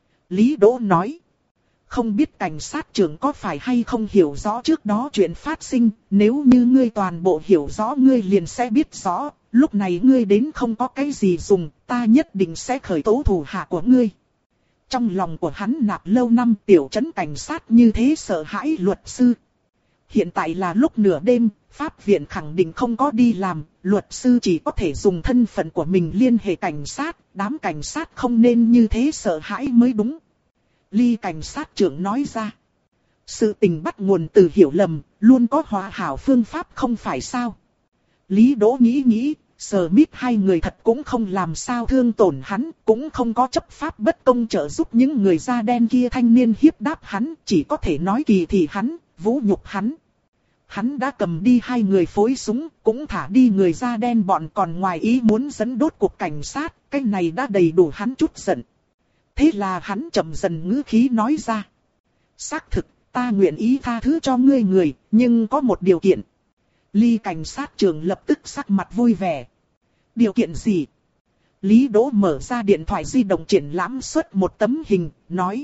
Lý Đỗ nói. Không biết cảnh sát trưởng có phải hay không hiểu rõ trước đó chuyện phát sinh, nếu như ngươi toàn bộ hiểu rõ ngươi liền sẽ biết rõ, lúc này ngươi đến không có cái gì dùng, ta nhất định sẽ khởi tố thủ hạ của ngươi. Trong lòng của hắn nạp lâu năm tiểu trấn cảnh sát như thế sợ hãi luật sư. Hiện tại là lúc nửa đêm, pháp viện khẳng định không có đi làm, luật sư chỉ có thể dùng thân phận của mình liên hệ cảnh sát, đám cảnh sát không nên như thế sợ hãi mới đúng. Ly cảnh sát trưởng nói ra. Sự tình bắt nguồn từ hiểu lầm, luôn có hòa hảo phương pháp không phải sao. Lý Đỗ nghĩ nghĩ, Smith hai người thật cũng không làm sao thương tổn hắn, cũng không có chấp pháp bất công trợ giúp những người da đen kia thanh niên hiếp đáp hắn, chỉ có thể nói kỳ thị hắn, vũ nhục hắn. Hắn đã cầm đi hai người phối súng, cũng thả đi người da đen bọn còn ngoài ý muốn dẫn đốt cuộc cảnh sát, cái này đã đầy đủ hắn chút giận. Thế là hắn chậm dần ngữ khí nói ra. Xác thực, ta nguyện ý tha thứ cho ngươi người, nhưng có một điều kiện. Ly cảnh sát trưởng lập tức sắc mặt vui vẻ. Điều kiện gì? Lý Đỗ mở ra điện thoại di động triển lãm xuất một tấm hình, nói.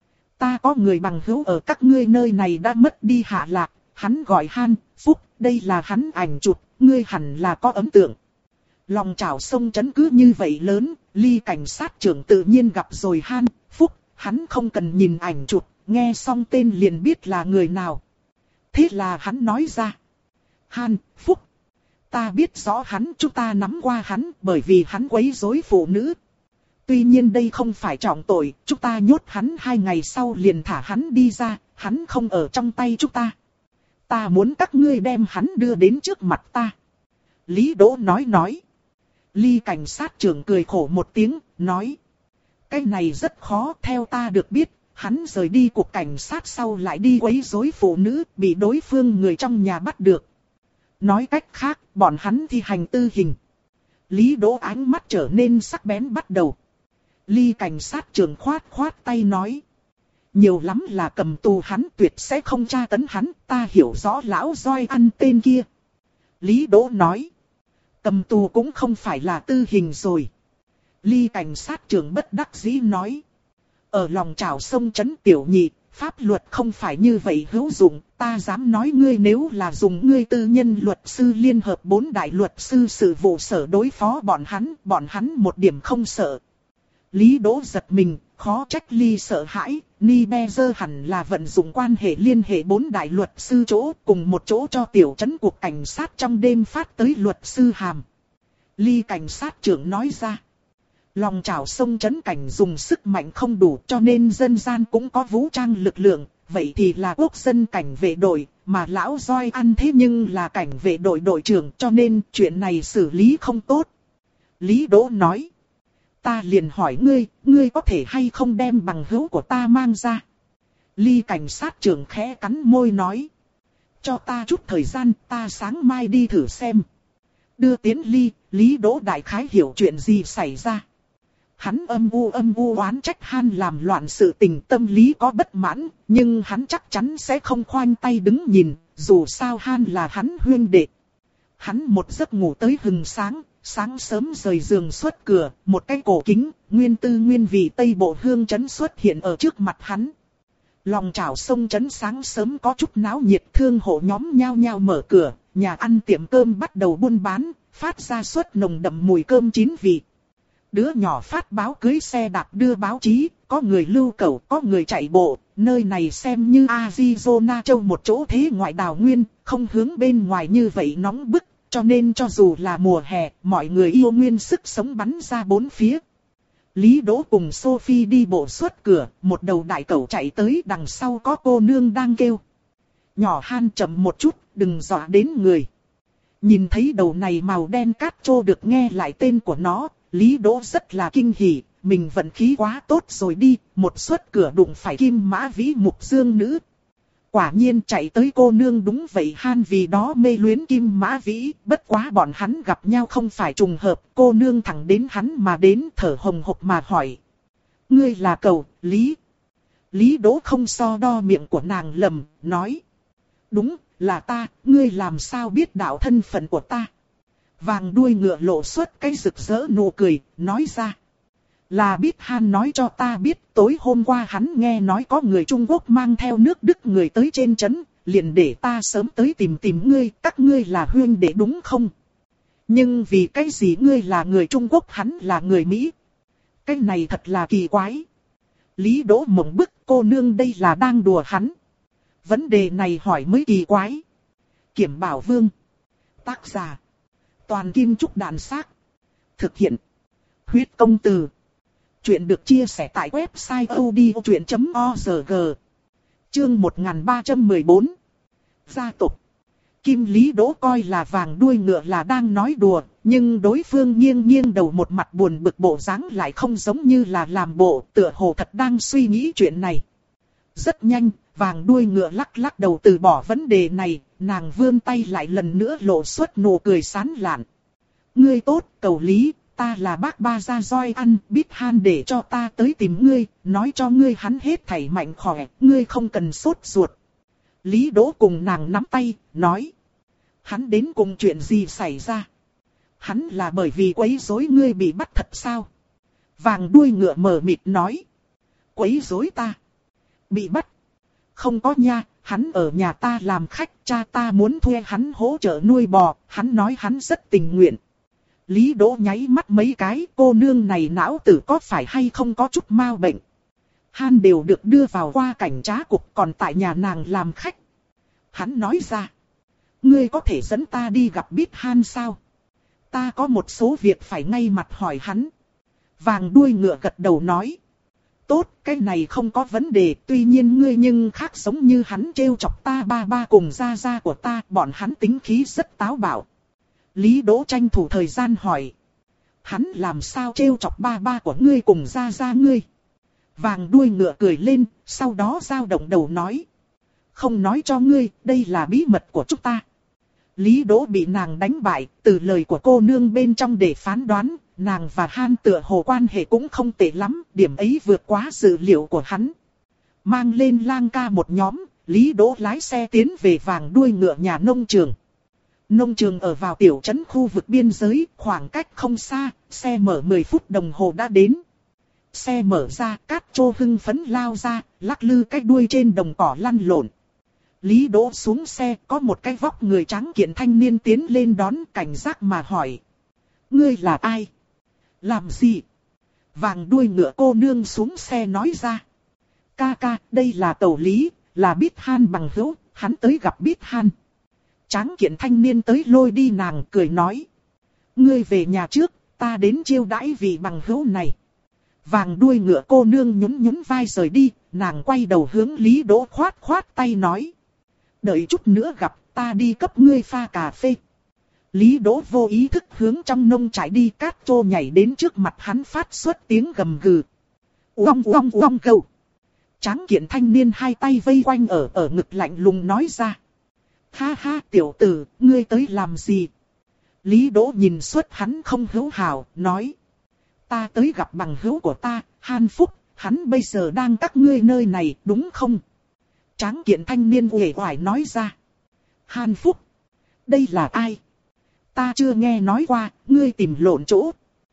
Ta có người bằng hữu ở các ngươi nơi này đã mất đi hạ lạc, hắn gọi Han Phúc, đây là hắn ảnh chụp, ngươi hẳn là có ấn tượng. Lòng chảo sông chấn cứ như vậy lớn, Ly cảnh sát trưởng tự nhiên gặp rồi Han Phúc, hắn không cần nhìn ảnh chụp, nghe xong tên liền biết là người nào. Thế là hắn nói ra. Han Phúc, ta biết rõ hắn, chúng ta nắm qua hắn bởi vì hắn quấy rối phụ nữ. Tuy nhiên đây không phải trọng tội, chúng ta nhốt hắn hai ngày sau liền thả hắn đi ra, hắn không ở trong tay chúng ta. Ta muốn các ngươi đem hắn đưa đến trước mặt ta. Lý Đỗ nói nói. Ly cảnh sát trưởng cười khổ một tiếng, nói. Cái này rất khó, theo ta được biết, hắn rời đi cục cảnh sát sau lại đi quấy rối phụ nữ, bị đối phương người trong nhà bắt được. Nói cách khác, bọn hắn thi hành tư hình. Lý Đỗ ánh mắt trở nên sắc bén bắt đầu. Ly cảnh sát trưởng khoát khoát tay nói. Nhiều lắm là cầm tù hắn, tuyệt sẽ không tra tấn hắn, ta hiểu rõ lão roi ăn tên kia. Lý Đỗ nói. Cầm tù cũng không phải là tư hình rồi. Ly cảnh sát trưởng bất đắc dĩ nói. Ở lòng chảo sông trấn tiểu nhị, pháp luật không phải như vậy hữu dụng, ta dám nói ngươi nếu là dùng ngươi tư nhân luật sư liên hợp bốn đại luật sư sự vụ sở đối phó bọn hắn, bọn hắn một điểm không sợ. Lý Đỗ giật mình, khó trách Ly sợ hãi, Nibezer hẳn là vận dụng quan hệ liên hệ bốn đại luật sư chỗ cùng một chỗ cho tiểu trấn cuộc cảnh sát trong đêm phát tới luật sư hàm. Ly cảnh sát trưởng nói ra. Lòng chảo sông trấn cảnh dùng sức mạnh không đủ cho nên dân gian cũng có vũ trang lực lượng, vậy thì là quốc dân cảnh vệ đội, mà lão roi ăn thế nhưng là cảnh vệ đội đội trưởng cho nên chuyện này xử lý không tốt. Lý Đỗ nói. Ta liền hỏi ngươi, ngươi có thể hay không đem bằng hữu của ta mang ra? Ly cảnh sát trưởng khẽ cắn môi nói. Cho ta chút thời gian, ta sáng mai đi thử xem. Đưa tiến Ly, Lý Đỗ đại khái hiểu chuyện gì xảy ra. Hắn âm u âm u oán trách Han làm loạn sự tình, tâm lý có bất mãn, nhưng hắn chắc chắn sẽ không khoanh tay đứng nhìn, dù sao Han là hắn huynh đệ. Hắn một giấc ngủ tới hừng sáng, sáng sớm rời giường xuất cửa, một cái cổ kính, nguyên tư nguyên vị Tây Bộ hương trấn xuất hiện ở trước mặt hắn. Lòng chảo sông trấn sáng sớm có chút náo nhiệt, thương hộ nhóm nhao nhao mở cửa, nhà ăn tiệm cơm bắt đầu buôn bán, phát ra suất nồng đậm mùi cơm chín vị. Đứa nhỏ phát báo cưới xe đạp đưa báo chí, có người lưu cẩu, có người chạy bộ, nơi này xem như Arizona châu một chỗ thế ngoại đào nguyên, không hướng bên ngoài như vậy nóng bức, cho nên cho dù là mùa hè, mọi người yêu nguyên sức sống bắn ra bốn phía. Lý Đỗ cùng Sophie đi bộ xuất cửa, một đầu đại cẩu chạy tới, đằng sau có cô nương đang kêu. Nhỏ Han chậm một chút, đừng dọa đến người. Nhìn thấy đầu này màu đen cát trô được nghe lại tên của nó, Lý Đỗ rất là kinh hỉ, mình vận khí quá tốt rồi đi, một suất cửa đụng phải Kim Mã Vĩ Mục Dương nữ. Quả nhiên chạy tới cô nương đúng vậy, Han vì đó mê luyến Kim Mã Vĩ, bất quá bọn hắn gặp nhau không phải trùng hợp, cô nương thẳng đến hắn mà đến, thở hồng hộc mà hỏi. Ngươi là Cầu, Lý. Lý Đỗ không so đo miệng của nàng lầm, nói. Đúng, là ta, ngươi làm sao biết đạo thân phận của ta? Vàng đuôi ngựa lộ xuất cái rực rỡ nụ cười, nói ra. Là biết Han nói cho ta biết, tối hôm qua hắn nghe nói có người Trung Quốc mang theo nước Đức người tới trên trấn, liền để ta sớm tới tìm tìm ngươi, các ngươi là huynh đệ đúng không? Nhưng vì cái gì ngươi là người Trung Quốc, hắn là người Mỹ? Cái này thật là kỳ quái. Lý Đỗ mộng bức, cô nương đây là đang đùa hắn. Vấn đề này hỏi mới kỳ quái. Kiểm Bảo Vương. Tác giả. Toàn Kim Trúc Đàn Xác. Thực hiện. Huyết Công Từ. Chuyện được chia sẻ tại website odchuyện chấm org. Chương một nghìn ba trăm mười bốn. Gia tộc. Kim Lý Đỗ coi là vàng đuôi ngựa là đang nói đùa, nhưng đối phương nghiêng nghiêng đầu một mặt buồn bực bộ dáng lại không giống như là làm bộ, tựa hồ thật đang suy nghĩ chuyện này. Rất nhanh, vàng đuôi ngựa lắc lắc đầu từ bỏ vấn đề này, nàng vươn tay lại lần nữa lộ xuất nụ cười sán lạn. Ngươi tốt, Cầu Lý, ta là bác ba gia roi ăn, biết Han để cho ta tới tìm ngươi, nói cho ngươi hắn hết thảy mạnh khỏe, ngươi không cần sốt ruột. Lý Đỗ cùng nàng nắm tay, nói. Hắn đến cùng chuyện gì xảy ra? Hắn là bởi vì quấy rối ngươi bị bắt thật sao? Vàng đuôi ngựa mờ mịt nói. Quấy rối ta? Bị bắt? Không có nha, hắn ở nhà ta làm khách, cha ta muốn thuê hắn hỗ trợ nuôi bò, hắn nói hắn rất tình nguyện. Lý Đỗ nháy mắt mấy cái, cô nương này não tử có phải hay không có chút mau bệnh. Han đều được đưa vào qua cảnh trá cục, còn tại nhà nàng làm khách. Hắn nói ra. Ngươi có thể dẫn ta đi gặp Biết Han sao? Ta có một số việc phải ngay mặt hỏi hắn. Vàng đuôi ngựa gật đầu nói. Tốt, cái này không có vấn đề, tuy nhiên ngươi nhưng khác giống như hắn trêu chọc ta ba ba cùng gia gia của ta, bọn hắn tính khí rất táo bạo. Lý Đỗ tranh thủ thời gian hỏi. Hắn làm sao trêu chọc ba ba của ngươi cùng gia gia ngươi? Vàng đuôi ngựa cười lên, sau đó dao động đầu nói. Không nói cho ngươi, đây là bí mật của chúng ta. Lý Đỗ bị nàng đánh bại, từ lời của cô nương bên trong để phán đoán, nàng và Han tựa hồ quan hệ cũng không tệ lắm, điểm ấy vượt quá dự liệu của hắn. Mang lên lang ca một nhóm, Lý Đỗ lái xe tiến về vàng đuôi ngựa nhà nông trường. Nông trường ở vào tiểu trấn khu vực biên giới, khoảng cách không xa, xe mở mười phút đồng hồ đã đến. Xe mở ra, Cát Trô hưng phấn lao ra, lắc lư cái đuôi trên đồng cỏ lăn lộn. Lý Đỗ xuống xe, có một cái vóc người trắng kiện thanh niên tiến lên đón, cảnh giác mà hỏi. Ngươi là ai? Làm gì? Vàng đuôi ngựa cô nương xuống xe nói ra. Ca ca, đây là Tẩu Lý, là Biết Han bằng hữu, hắn tới gặp Biết Han. Tráng kiện thanh niên tới lôi đi nàng, cười nói. Ngươi về nhà trước, ta đến chiêu đãi vị bằng hữu này. Vàng đuôi ngựa cô nương nhún nhún vai rời đi, nàng quay đầu hướng Lý Đỗ khoát khoát tay nói. Đợi chút nữa gặp, ta đi cấp ngươi pha cà phê. Lý Đỗ vô ý thức hướng trong nông trại đi, Cát Trô nhảy đến trước mặt hắn phát xuất tiếng gầm gừ. Uong uong uong gâu. Tráng kiện thanh niên hai tay vây quanh ở ở ngực lạnh lùng nói ra. Ha ha tiểu tử, ngươi tới làm gì? Lý Đỗ nhìn suốt hắn không hữu hảo, nói. Ta tới gặp bằng hữu của ta, Han Phúc, hắn bây giờ đang các ngươi nơi này, đúng không? Tráng kiện thanh niên uể oải nói ra. Han Phúc, đây là ai? Ta chưa nghe nói qua, ngươi tìm lộn chỗ.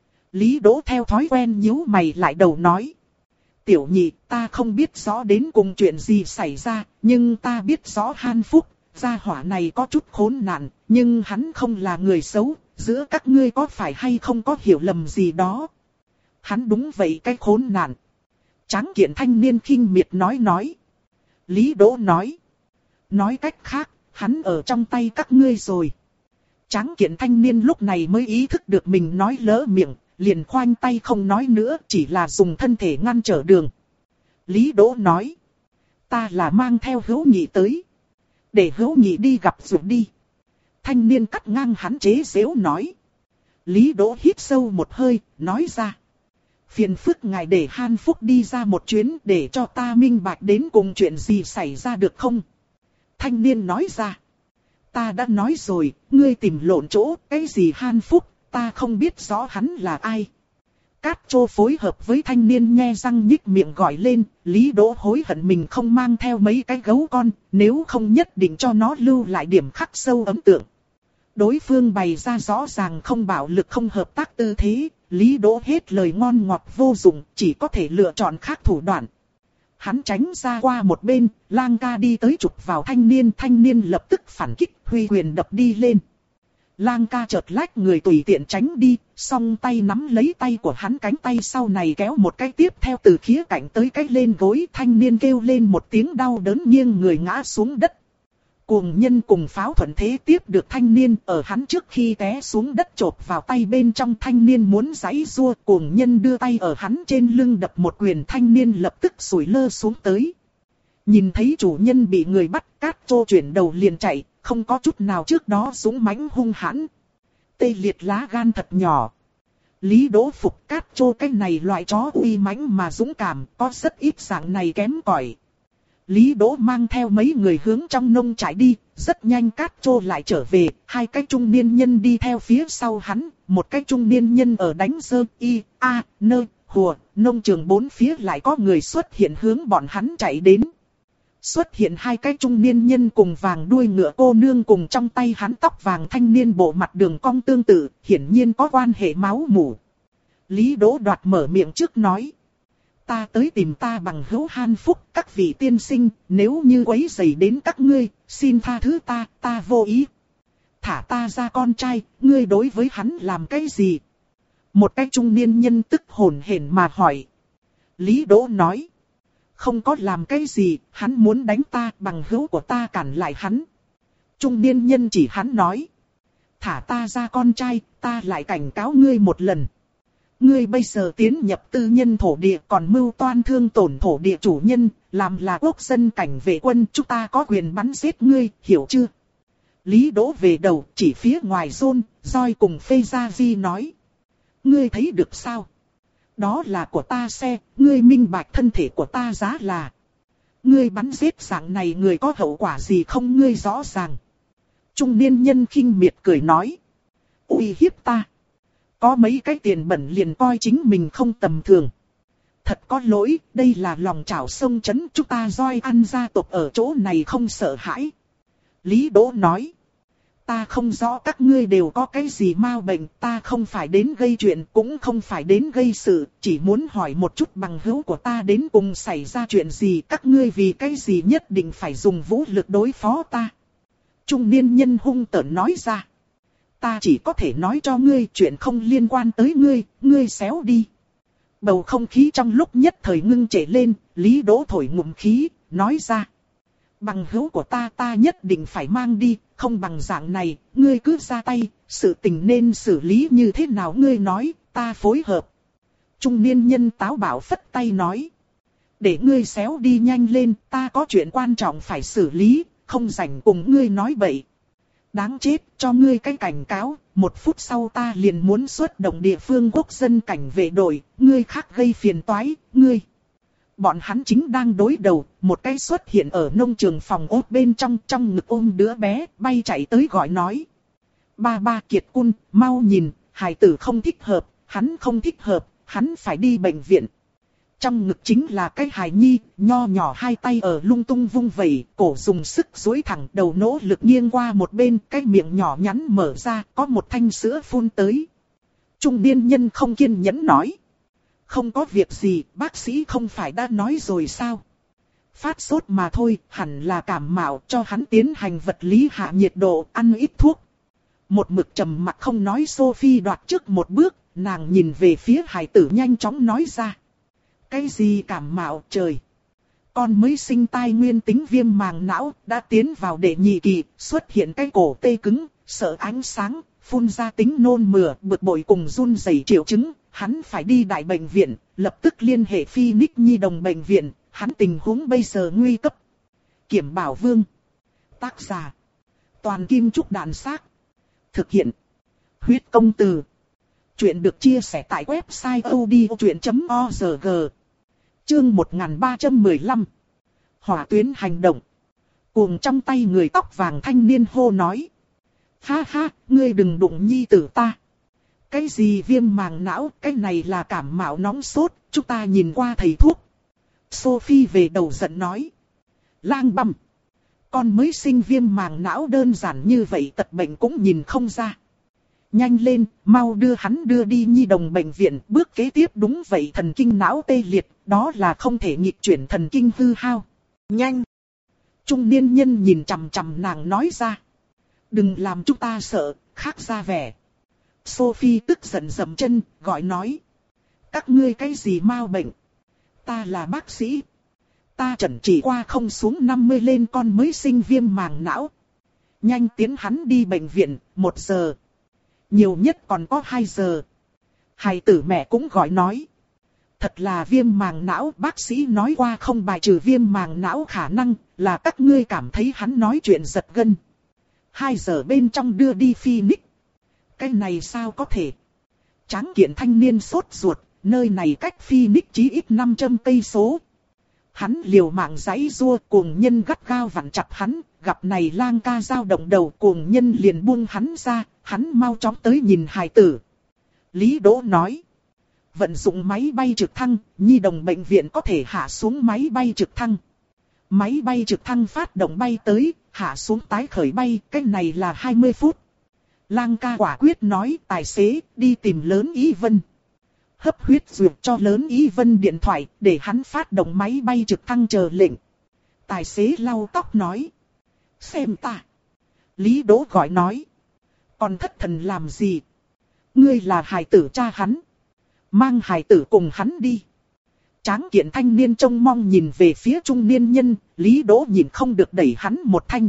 Lý Đỗ theo thói quen nhíu mày lại đầu nói. Tiểu nhị, ta không biết rõ đến cùng chuyện gì xảy ra, nhưng ta biết rõ Han Phúc, gia hỏa này có chút khốn nạn, nhưng hắn không là người xấu, giữa các ngươi có phải hay không có hiểu lầm gì đó. Hắn đúng vậy cái khốn nạn. Tráng kiện thanh niên khinh miệt nói nói. Lý Đỗ nói. Nói cách khác, hắn ở trong tay các ngươi rồi. Tráng kiện thanh niên lúc này mới ý thức được mình nói lỡ miệng, liền khoanh tay không nói nữa, chỉ là dùng thân thể ngăn trở đường. Lý Đỗ nói. Ta là mang theo Hữu Nhị tới. Để Hữu Nhị đi gặp rồi đi. Thanh niên cắt ngang hắn chế giễu nói. Lý Đỗ hít sâu một hơi, nói ra. Phiền phức ngài để Han Phúc đi ra một chuyến để cho ta minh bạch đến cùng chuyện gì xảy ra được không? thanh niên nói ra. Ta đã nói rồi, ngươi tìm lộn chỗ, cái gì Han Phúc, ta không biết rõ hắn là ai. Cát Trô phối hợp với thanh niên nhe răng nhích miệng gọi lên, Lý Đỗ hối hận mình không mang theo mấy cái gấu con, nếu không nhất định cho nó lưu lại điểm khắc sâu ấn tượng. Đối phương bày ra rõ ràng không bạo lực không hợp tác tư thế, Lý Đỗ hết lời ngon ngọt vô dụng, chỉ có thể lựa chọn khác thủ đoạn. Hắn tránh ra qua một bên, Lang ca đi tới chụp vào thanh niên, thanh niên lập tức phản kích, huy quyền đập đi lên. Lang ca chợt lách người tùy tiện tránh đi, song tay nắm lấy tay của hắn, cánh tay sau này kéo một cái tiếp theo từ khía cạnh tới cái lên gối, thanh niên kêu lên một tiếng đau đớn nghiêng người ngã xuống đất. Cuồng nhân cùng pháo thuận thế tiếp được thanh niên, ở hắn trước khi té xuống đất chộp vào tay bên trong, thanh niên muốn giãy giụa, cuồng nhân đưa tay ở hắn trên lưng đập một quyền, thanh niên lập tức sủi lơ xuống tới. Nhìn thấy chủ nhân bị người bắt, Cát Trô chuyển đầu liền chạy, không có chút nào trước đó dũng mãnh hung hãn. Tê liệt lá gan thật nhỏ. Lý Đỗ phục Cát Trô cái này loại chó uy mãnh mà dũng cảm, có rất ít dạng này kém cỏi. Lý Đỗ mang theo mấy người hướng trong nông trại đi, rất nhanh Cát Trô lại trở về, hai cái trung niên nhân đi theo phía sau hắn, một cái trung niên nhân ở đánh dơ, y, a, nơ, hùa, nông trường bốn phía lại có người xuất hiện hướng bọn hắn chạy đến. Xuất hiện hai cái trung niên nhân cùng vàng đuôi ngựa cô nương cùng trong tay hắn tóc vàng thanh niên bộ mặt đường cong tương tự, hiển nhiên có quan hệ máu mủ. Lý Đỗ đoạt mở miệng trước nói. Ta tới tìm ta bằng hữu Han Phúc, các vị tiên sinh, nếu như quấy rầy đến các ngươi, xin tha thứ ta, ta vô ý. Thả ta ra con trai, ngươi đối với hắn làm cái gì? Một cái trung niên nhân tức hồn hển mà hỏi. Lý Đỗ nói. Không có làm cái gì, hắn muốn đánh ta, bằng hữu của ta cản lại hắn. Trung niên nhân chỉ hắn nói. Thả ta ra con trai, ta lại cảnh cáo ngươi một lần. Ngươi bây giờ tiến nhập tư nhân thổ địa còn mưu toan thương tổn thổ địa chủ nhân, làm là quốc dân cảnh vệ quân, chúng ta có quyền bắn giết ngươi, hiểu chưa? Lý Đỗ về đầu, chỉ phía ngoài rôn, roi cùng Phê Gia Di nói. Ngươi thấy được sao? Đó là của ta xe, ngươi minh bạch thân thể của ta giá là. Ngươi bắn giết dạng này người có hậu quả gì không ngươi rõ ràng. Trung niên nhân khinh miệt cười nói. Uy hiếp ta. Có mấy cái tiền bẩn liền coi chính mình không tầm thường. Thật có lỗi, đây là lòng chảo sông chấn, chúng ta roi ăn gia tộc ở chỗ này không sợ hãi. Lý Đỗ nói. Ta không rõ các ngươi đều có cái gì mau bệnh, ta không phải đến gây chuyện, cũng không phải đến gây sự, chỉ muốn hỏi một chút bằng hữu của ta đến cùng xảy ra chuyện gì, các ngươi vì cái gì nhất định phải dùng vũ lực đối phó ta. Trung niên nhân hung tợn nói ra. Ta chỉ có thể nói cho ngươi chuyện không liên quan tới ngươi, ngươi xéo đi. Bầu không khí trong lúc nhất thời ngưng trệ lên, Lý Đỗ thổi ngụm khí, nói ra. Bằng hữu của ta ta nhất định phải mang đi, không bằng dạng này, ngươi cứ ra tay, sự tình nên xử lý như thế nào ngươi nói, ta phối hợp. Trung niên nhân táo bạo phất tay nói. Để ngươi xéo đi nhanh lên, ta có chuyện quan trọng phải xử lý, không rảnh cùng ngươi nói bậy. Đáng chết, cho ngươi cái cảnh cáo, một phút sau ta liền muốn xuất động địa phương quốc dân cảnh vệ đội, ngươi khác gây phiền toái, ngươi. Bọn hắn chính đang đối đầu, một cái xuất hiện ở nông trường phòng ốt bên trong, trong ngực ôm đứa bé, bay chạy tới gọi nói. Ba ba Kiệt Cun, mau nhìn, hài tử không thích hợp, hắn không thích hợp, hắn phải đi bệnh viện. Trong ngực chính là cái hài nhi, nho nhỏ hai tay ở lung tung vung vẩy, cổ dùng sức duỗi thẳng, đầu nỗ lực nghiêng qua một bên, cái miệng nhỏ nhắn mở ra, có một thanh sữa phun tới. Trung niên nhân không kiên nhẫn nói. Không có việc gì, bác sĩ không phải đã nói rồi sao? Phát sốt mà thôi, hẳn là cảm mạo, cho hắn tiến hành vật lý hạ nhiệt độ, ăn ít thuốc. Một mực trầm mặc không nói Sophie đoạt trước một bước, nàng nhìn về phía hài tử nhanh chóng nói ra. Cái gì cảm mạo trời? Con mới sinh tai nguyên tính viêm màng não, đã tiến vào đệ nhị kỳ, xuất hiện cái cổ tê cứng, sợ ánh sáng, phun ra tính nôn mửa, bực bội cùng run rẩy triệu chứng. Hắn phải đi đại bệnh viện, lập tức liên hệ Phoenix Nhi đồng bệnh viện, hắn tình huống bây giờ nguy cấp. Kiểm Bảo Vương. Tác giả. Toàn Kim Trúc Đạn Xác. Thực hiện. Huyết Công Từ. Chuyện được chia sẻ tại website odchuyện chấm org. Chương một nghìn ba trăm mười lăm. Hỏa tuyến hành động. Cuồng trong tay người tóc vàng thanh niên hô nói. Ha ha, ngươi đừng đụng nhi tử ta. Cái gì viêm màng não, cái này là cảm mạo nóng sốt, chúng ta nhìn qua thầy thuốc. Sophie về đầu giận nói. Lang băm. Con mới sinh viêm màng não đơn giản như vậy tật bệnh cũng nhìn không ra. Nhanh lên, mau đưa hắn đưa đi nhi đồng bệnh viện. Bước kế tiếp đúng vậy, thần kinh não tê liệt, đó là không thể nghịch chuyển thần kinh hư hao. Nhanh. Trung niên nhân nhìn chằm chằm nàng nói ra. Đừng làm chúng ta sợ, khác ra vẻ. Sophie tức giận dậm chân, gọi nói. Các ngươi cái gì mau bệnh? Ta là bác sĩ. Ta chẩn chỉ qua không xuống năm mươi lên con mới sinh viêm màng não. Nhanh tiến hắn đi bệnh viện, một giờ. Nhiều nhất còn có hai giờ. Hài tử mẹ cũng gọi nói. Thật là viêm màng não, bác sĩ nói qua không bài trừ viêm màng não khả năng, là các ngươi cảm thấy hắn nói chuyện giật gân. Hai giờ bên trong đưa đi Phoenix. Cái này sao có thể? Tráng kiện thanh niên sốt ruột, nơi này cách Phoenix chí ít năm trăm cây số. Hắn liều mạng giãy giụa, cuồng nhân gắt gao vặn chặt hắn, gặp này lang ca dao động đầu, cuồng nhân liền buông hắn ra, hắn mau chóng tới nhìn hài tử. Lý Đỗ nói. Vận dụng máy bay trực thăng, nhi đồng bệnh viện có thể hạ xuống máy bay trực thăng. Máy bay trực thăng phát động bay tới, hạ xuống tái khởi bay, cái này là hai mươi phút. Lang ca quả quyết nói, tài xế, đi tìm Lớn Ý Vân. Hấp huyết duyệt cho Lớn Ý Vân điện thoại, để hắn phát động máy bay trực thăng chờ lệnh. Tài xế lau tóc nói. Xem ta. Lý Đỗ gọi nói. Còn thất thần làm gì? Ngươi là hài tử cha hắn. Mang hài tử cùng hắn đi. Tráng kiện thanh niên trông mong nhìn về phía trung niên nhân, Lý Đỗ nhìn không được đẩy hắn một thanh.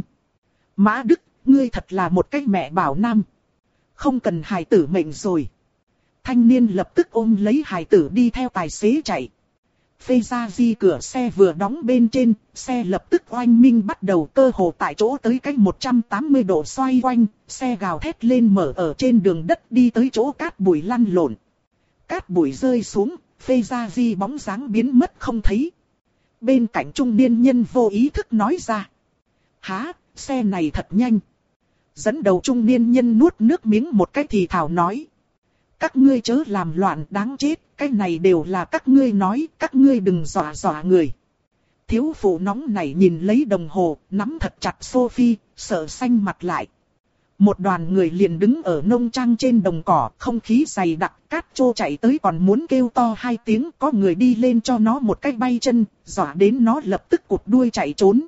Mã Đức, ngươi thật là một cái mẹ bảo nam. Không cần hài tử mệnh rồi. Thanh niên lập tức ôm lấy hài tử đi theo tài xế chạy. Phê ra di cửa xe vừa đóng bên trên, xe lập tức oanh minh bắt đầu cơ hồ tại chỗ tới cách một trăm tám mươi độ xoay quanh, xe gào thét lên mở ở trên đường đất đi tới chỗ cát bụi lăn lộn. Cát bụi rơi xuống, phê ra di bóng dáng biến mất không thấy. Bên cạnh trung niên nhân vô ý thức nói ra. Há, xe này thật nhanh. Dẫn đầu trung niên nhân nuốt nước miếng một cái thì thào nói. Các ngươi chớ làm loạn đáng chết, cái này đều là các ngươi nói, các ngươi đừng dọa dọa người. Thiếu phụ nóng này nhìn lấy đồng hồ, nắm thật chặt Sophie, sợ xanh mặt lại. Một đoàn người liền đứng ở nông trang trên đồng cỏ, không khí dày đặc, cát trô chạy tới còn muốn kêu to hai tiếng, có người đi lên cho nó một cái bay chân, dọa đến nó lập tức cụt đuôi chạy trốn.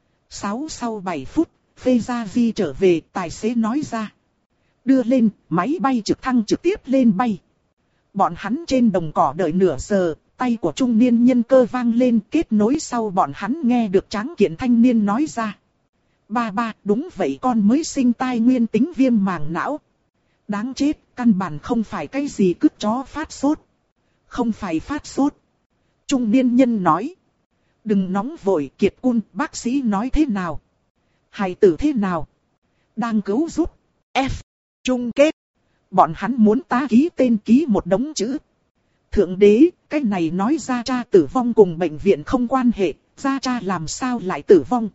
Sáu sau bảy phút, Phê Gia Vi trở về, tài xế nói ra. Đưa lên, máy bay trực thăng trực tiếp lên bay. Bọn hắn trên đồng cỏ đợi nửa giờ, tay của trung niên nhân cơ vang lên, kết nối sau bọn hắn nghe được tráng kiện thanh niên nói ra. Ba ba, đúng vậy, con mới sinh tai nguyên tính viêm màng não. Đáng chết, căn bản không phải cái gì cứt chó phát sốt. Không phải phát sốt. Trung niên nhân nói. Đừng nóng vội, Kiệt Cun, bác sĩ nói thế nào? Hài tử thế nào? Đang cứu giúp. F. Chung kết. Bọn hắn muốn ta ký tên ký một đống chữ. Thượng đế, cái này nói ra cha tử vong cùng bệnh viện không quan hệ, ra cha làm sao lại tử vong?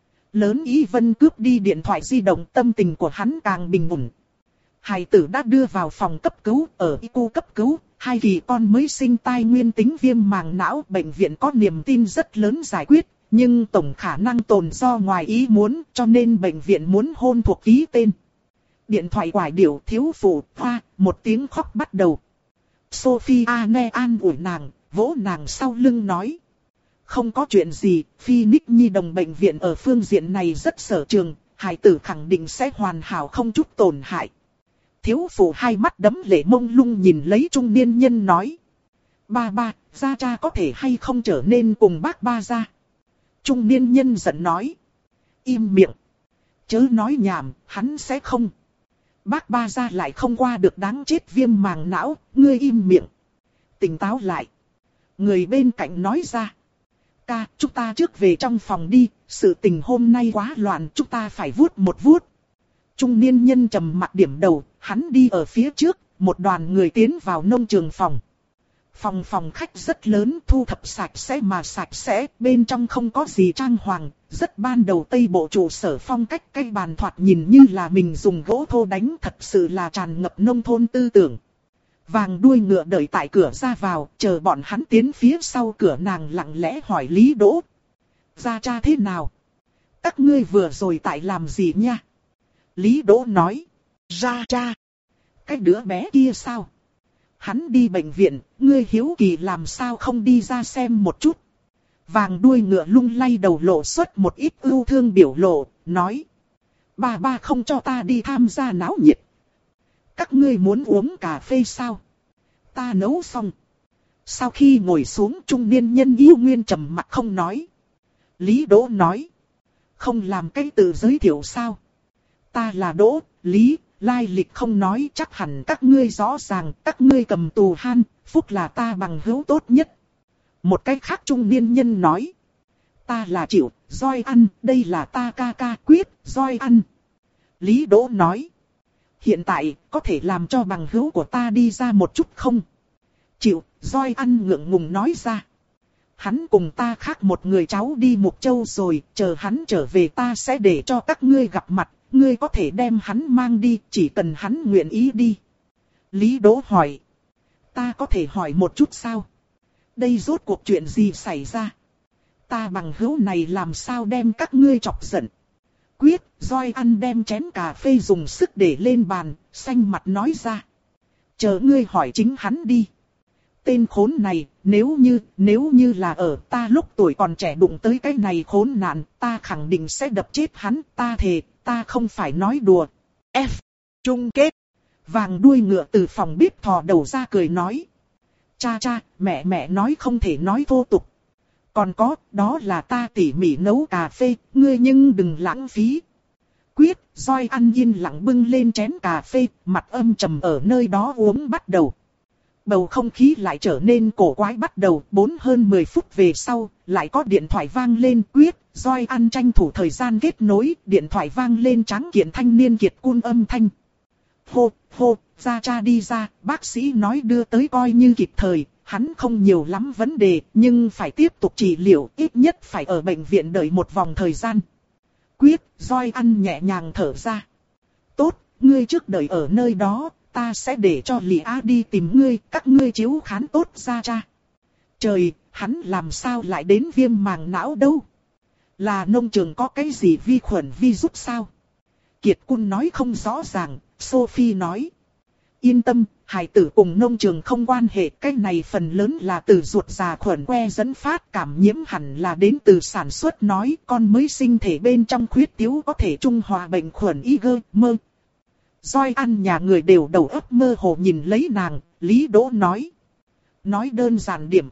Lớn Ý Vân cướp đi điện thoại di động, tâm tình của hắn càng bình ổn. Hài tử đã đưa vào phòng cấp cứu, ở i cu cấp cứu, hai kỳ con mới sinh tai nguyên tính viêm màng não, bệnh viện có niềm tin rất lớn giải quyết, nhưng tổng khả năng tồn do ngoài ý muốn, cho nên bệnh viện muốn hôn thuộc ký tên. Điện thoại quải điểu thiếu phụ, hoa, một tiếng khóc bắt đầu. Sophie nghe an ủi nàng, vỗ nàng sau lưng nói. Không có chuyện gì, Phoenix nhi đồng bệnh viện ở phương diện này rất sở trường, hài tử khẳng định sẽ hoàn hảo không chút tổn hại. Thiếu phụ hai mắt đấm lệ mông lung nhìn lấy trung niên nhân nói. Ba ba, gia cha có thể hay không trở nên cùng bác ba gia? Trung niên nhân giận nói. Im miệng. Chớ nói nhảm, hắn sẽ không. Bác ba gia lại không qua được đáng chết viêm màng não, ngươi im miệng. Tỉnh táo lại. Người bên cạnh nói ra. Ca, chúng ta trước về trong phòng đi, sự tình hôm nay quá loạn, chúng ta phải vuốt một vuốt. Trung niên nhân trầm mặt điểm đầu, hắn đi ở phía trước, một đoàn người tiến vào nông trường phòng. Phòng phòng khách rất lớn, thu thập sạch sẽ mà sạch sẽ, bên trong không có gì trang hoàng, Rất ban đầu Tây Bộ trụ sở phong cách cái bàn thoạt nhìn như là mình dùng gỗ thô đánh, thật sự là tràn ngập nông thôn tư tưởng. Vàng đuôi ngựa đợi tại cửa ra vào, chờ bọn hắn tiến phía sau cửa, nàng lặng lẽ hỏi Lý Đỗ. Gia cha thế nào? Các ngươi vừa rồi tại làm gì nha? Lý Đỗ nói. Gia cha. Cái đứa bé kia sao? Hắn đi bệnh viện, ngươi hiếu kỳ làm sao không đi ra xem một chút. Vàng đuôi ngựa lung lay đầu lộ xuất một ít ưu thương biểu lộ, nói. Bà ba không cho ta đi tham gia náo nhiệt. Các ngươi muốn uống cà phê sao? Ta nấu xong. Sau khi ngồi xuống, trung niên nhân yêu nguyên trầm mặt không nói. Lý Đỗ nói. Không làm cái tự giới thiệu sao? Ta là Đỗ, Lý, lai lịch không nói, chắc hẳn các ngươi rõ ràng, các ngươi cầm tù han, Phúc là ta bằng hữu tốt nhất. Một cái khác trung niên nhân nói. Ta là Triệu, roi ăn, đây là ta ca ca Quyết, roi ăn. Lý Đỗ nói. Hiện tại, có thể làm cho bằng hữu của ta đi ra một chút không? Triệu, roi ăn ngượng ngùng nói ra. Hắn cùng ta khác một người cháu đi Mục Châu rồi, chờ hắn trở về ta sẽ để cho các ngươi gặp mặt, ngươi có thể đem hắn mang đi, chỉ cần hắn nguyện ý đi. Lý Đỗ hỏi. Ta có thể hỏi một chút sao? Đây rốt cuộc chuyện gì xảy ra? Ta bằng hữu này làm sao đem các ngươi chọc giận? Quyết, roi ăn đem chén cà phê dùng sức để lên bàn, xanh mặt nói ra. Chờ ngươi hỏi chính hắn đi. Tên khốn này, nếu như, nếu như là ở ta lúc tuổi còn trẻ đụng tới cái này khốn nạn, ta khẳng định sẽ đập chết hắn, ta thề, ta không phải nói đùa. F. Chung kết. Vàng đuôi ngựa từ phòng bếp thò đầu ra cười nói. Cha cha, mẹ mẹ nói không thể nói vô tục. Còn có, đó là ta tỉ mỉ nấu cà phê, ngươi nhưng đừng lãng phí. Quyết, roi ăn yên lặng bưng lên chén cà phê, mặt âm trầm ở nơi đó uống bắt đầu. Bầu không khí lại trở nên cổ quái bắt đầu, bốn hơn mười phút về sau, lại có điện thoại vang lên. Quyết, roi ăn tranh thủ thời gian kết nối, điện thoại vang lên tráng kiện thanh niên kiệt cun âm thanh. Hô, hô, gia cha đi ra, bác sĩ nói đưa tới coi như kịp thời, hắn không nhiều lắm vấn đề, nhưng phải tiếp tục trị liệu, ít nhất phải ở bệnh viện đợi một vòng thời gian. Quyết, roi ăn nhẹ nhàng thở ra. Tốt, ngươi trước đợi ở nơi đó, ta sẽ để cho Lý Á đi tìm ngươi, các ngươi chiếu khán tốt gia cha. Trời, hắn làm sao lại đến viêm màng não đâu? Là nông trường có cái gì vi khuẩn virus sao? Kiệt Cun nói không rõ ràng, Sophie nói. Yên tâm, hài tử cùng nông trường không quan hệ, cái này phần lớn là từ ruột già khuẩn que dẫn phát, cảm nhiễm hẳn là đến từ sản xuất nói, con mới sinh thể bên trong khuyết thiếu có thể trung hòa bệnh khuẩn I G mơ. Roi ăn nhà người đều đầu óc mơ hồ nhìn lấy nàng, Lý Đỗ nói. Nói đơn giản điểm.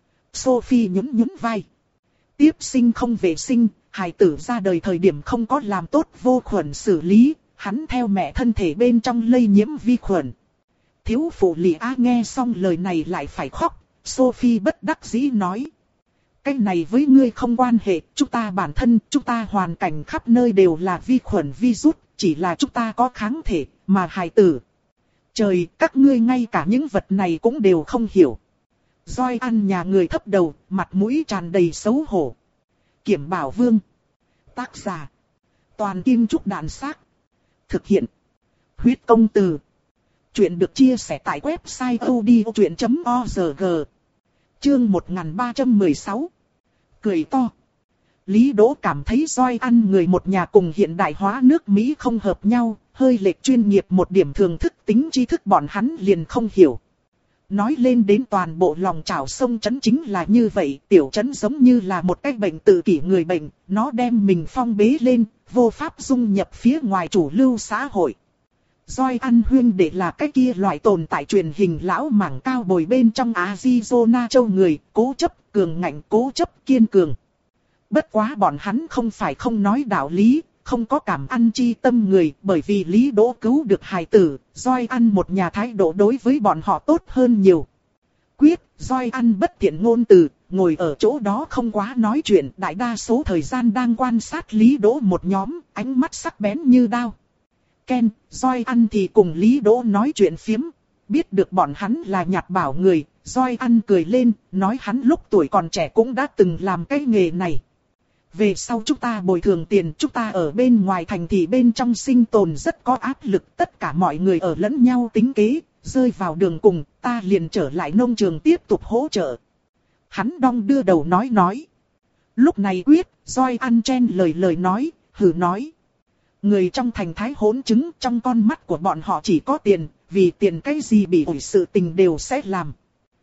Sophie nhún nhún vai. Tiếp sinh không vệ sinh, hài tử ra đời thời điểm không có làm tốt vô khuẩn xử lý, hắn theo mẹ thân thể bên trong lây nhiễm vi khuẩn. Thiếu phụ Lý Á nghe xong lời này lại phải khóc, Sophie bất đắc dĩ nói. Cái này với ngươi không quan hệ, chúng ta bản thân, chúng ta hoàn cảnh khắp nơi đều là vi khuẩn virus, chỉ là chúng ta có kháng thể, mà hài tử. Trời, các ngươi ngay cả những vật này cũng đều không hiểu. Roi ăn nhà người thấp đầu, mặt mũi tràn đầy xấu hổ. Kiểm Bảo Vương. Tác giả. Toàn Kim Trúc Đàn Xác. Thực hiện. Huyết Công Từ. Chuyện được chia sẻ tại website odchuyện chấm org. Chương một nghìn ba trăm mười sáu. Cười to. Lý Đỗ cảm thấy roi ăn người một nhà cùng hiện đại hóa nước Mỹ không hợp nhau, hơi lệch chuyên nghiệp một điểm thường thức tính tri thức bọn hắn liền không hiểu. Nói lên đến toàn bộ lòng chảo sông trấn chính là như vậy, tiểu trấn giống như là một cái bệnh tự kỷ người bệnh, nó đem mình phong bế lên, vô pháp dung nhập phía ngoài chủ lưu xã hội. Roi ăn huyên để là cái kia loại tồn tại truyền hình lão mảng cao bồi bên trong Arizona châu người, cố chấp, cường ngạnh, cố chấp, kiên cường. Bất quá bọn hắn không phải không nói đạo lý, không có cảm ăn chi tâm người, bởi vì Lý Đỗ cứu được hài tử, roi ăn một nhà thái độ đối với bọn họ tốt hơn nhiều. Quyết, roi ăn bất tiện ngôn từ, ngồi ở chỗ đó không quá nói chuyện, đại đa số thời gian đang quan sát Lý Đỗ một nhóm, ánh mắt sắc bén như đao. Ken, roi ăn thì cùng Lý Đỗ nói chuyện phiếm, biết được bọn hắn là nhạt bảo người, roi ăn cười lên, nói hắn lúc tuổi còn trẻ cũng đã từng làm cái nghề này. Về sau chúng ta bồi thường tiền, chúng ta ở bên ngoài thành thị bên trong sinh tồn rất có áp lực, tất cả mọi người ở lẫn nhau tính kế, rơi vào đường cùng, ta liền trở lại nông trường tiếp tục hỗ trợ. Hắn đong đưa đầu nói nói. Lúc này Quyết, Doi ăn chen lời lời nói, hừ nói. Người trong thành thái hỗn chứng, trong con mắt của bọn họ chỉ có tiền, vì tiền cái gì bị ủi sự tình đều sẽ làm.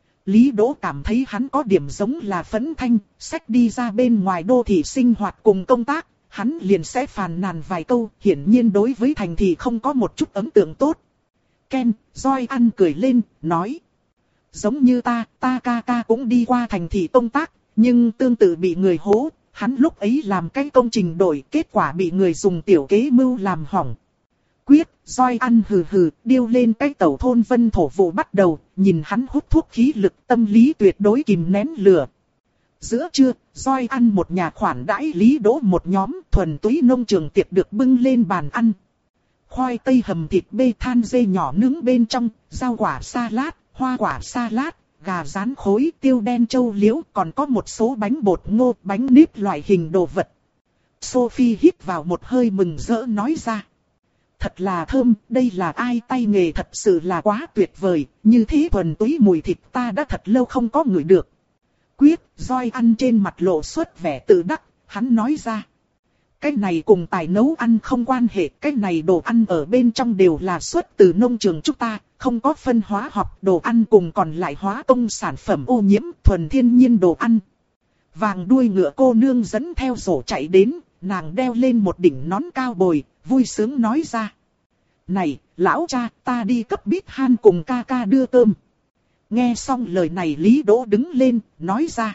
Lý Đỗ cảm thấy hắn có điểm giống là Phấn Thanh, xách đi ra bên ngoài đô thị sinh hoạt cùng công tác, hắn liền sẽ phàn nàn vài câu, hiển nhiên đối với thành thị không có một chút ấn tượng tốt. Ken, Doi ăn cười lên, nói. Giống như ta, ta ca ca cũng đi qua thành thị công tác, nhưng tương tự bị người hố, hắn lúc ấy làm cái công trình đổi, kết quả bị người dùng tiểu kế mưu làm hỏng. Quyết, Doi ăn hừ hừ, điêu lên cái tẩu thôn vân thổ vụ bắt đầu, nhìn hắn hút thuốc khí lực, tâm lý tuyệt đối kìm nén lửa. Giữa trưa, Doi ăn một nhà khoản đãi Lý Đỗ một nhóm, thuần túy nông trường tiệc được bưng lên bàn ăn. Khoai tây hầm thịt bê than dê nhỏ nướng bên trong, rau quả salad, hoa quả salad, gà rán khối, tiêu đen châu liễu, còn có một số bánh bột ngô, bánh nếp loại hình đồ vật. Sophie hít vào một hơi mừng rỡ nói ra. Thật là thơm, đây là ai tay nghề thật sự là quá tuyệt vời, như thế thuần túy mùi thịt ta đã thật lâu không có ngửi được. Quyết, Doi ăn trên mặt lộ xuất vẻ tự đắc, hắn nói ra. Cái này cùng tài nấu ăn không quan hệ, cái này đồ ăn ở bên trong đều là xuất từ nông trường chúng ta, không có phân hóa học, đồ ăn cùng còn lại hóa công sản phẩm ô nhiễm, thuần thiên nhiên đồ ăn. Vàng đuôi ngựa cô nương dẫn theo rổ chạy đến, nàng đeo lên một đỉnh nón cao bồi, vui sướng nói ra. Này, lão cha, ta đi cấp Bít Han cùng ca ca đưa cơm. Nghe xong lời này Lý Đỗ đứng lên, nói ra.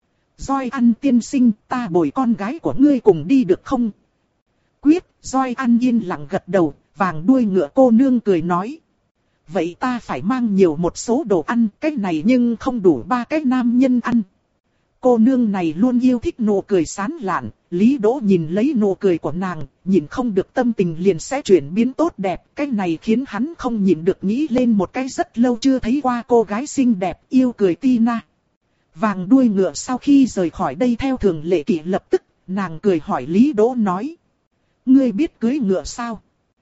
Doi ăn tiên sinh, ta bồi con gái của ngươi cùng đi được không? Quyết, Doi ăn yên lặng gật đầu, vàng đuôi ngựa cô nương cười nói. Vậy ta phải mang nhiều một số đồ ăn, cái này nhưng không đủ ba cái nam nhân ăn. Cô nương này luôn yêu thích nụ cười sán lạn, Lý Đỗ nhìn lấy nụ cười của nàng, nhìn không được tâm tình liền sẽ chuyển biến tốt đẹp. Cái này khiến hắn không nhìn được nghĩ lên một cái rất lâu chưa thấy qua cô gái xinh đẹp yêu cười Tina. Vàng đuôi ngựa sau khi rời khỏi đây theo thường lệ kỷ lập tức, nàng cười hỏi Lý Đỗ nói. Ngươi biết cưới ngựa sao?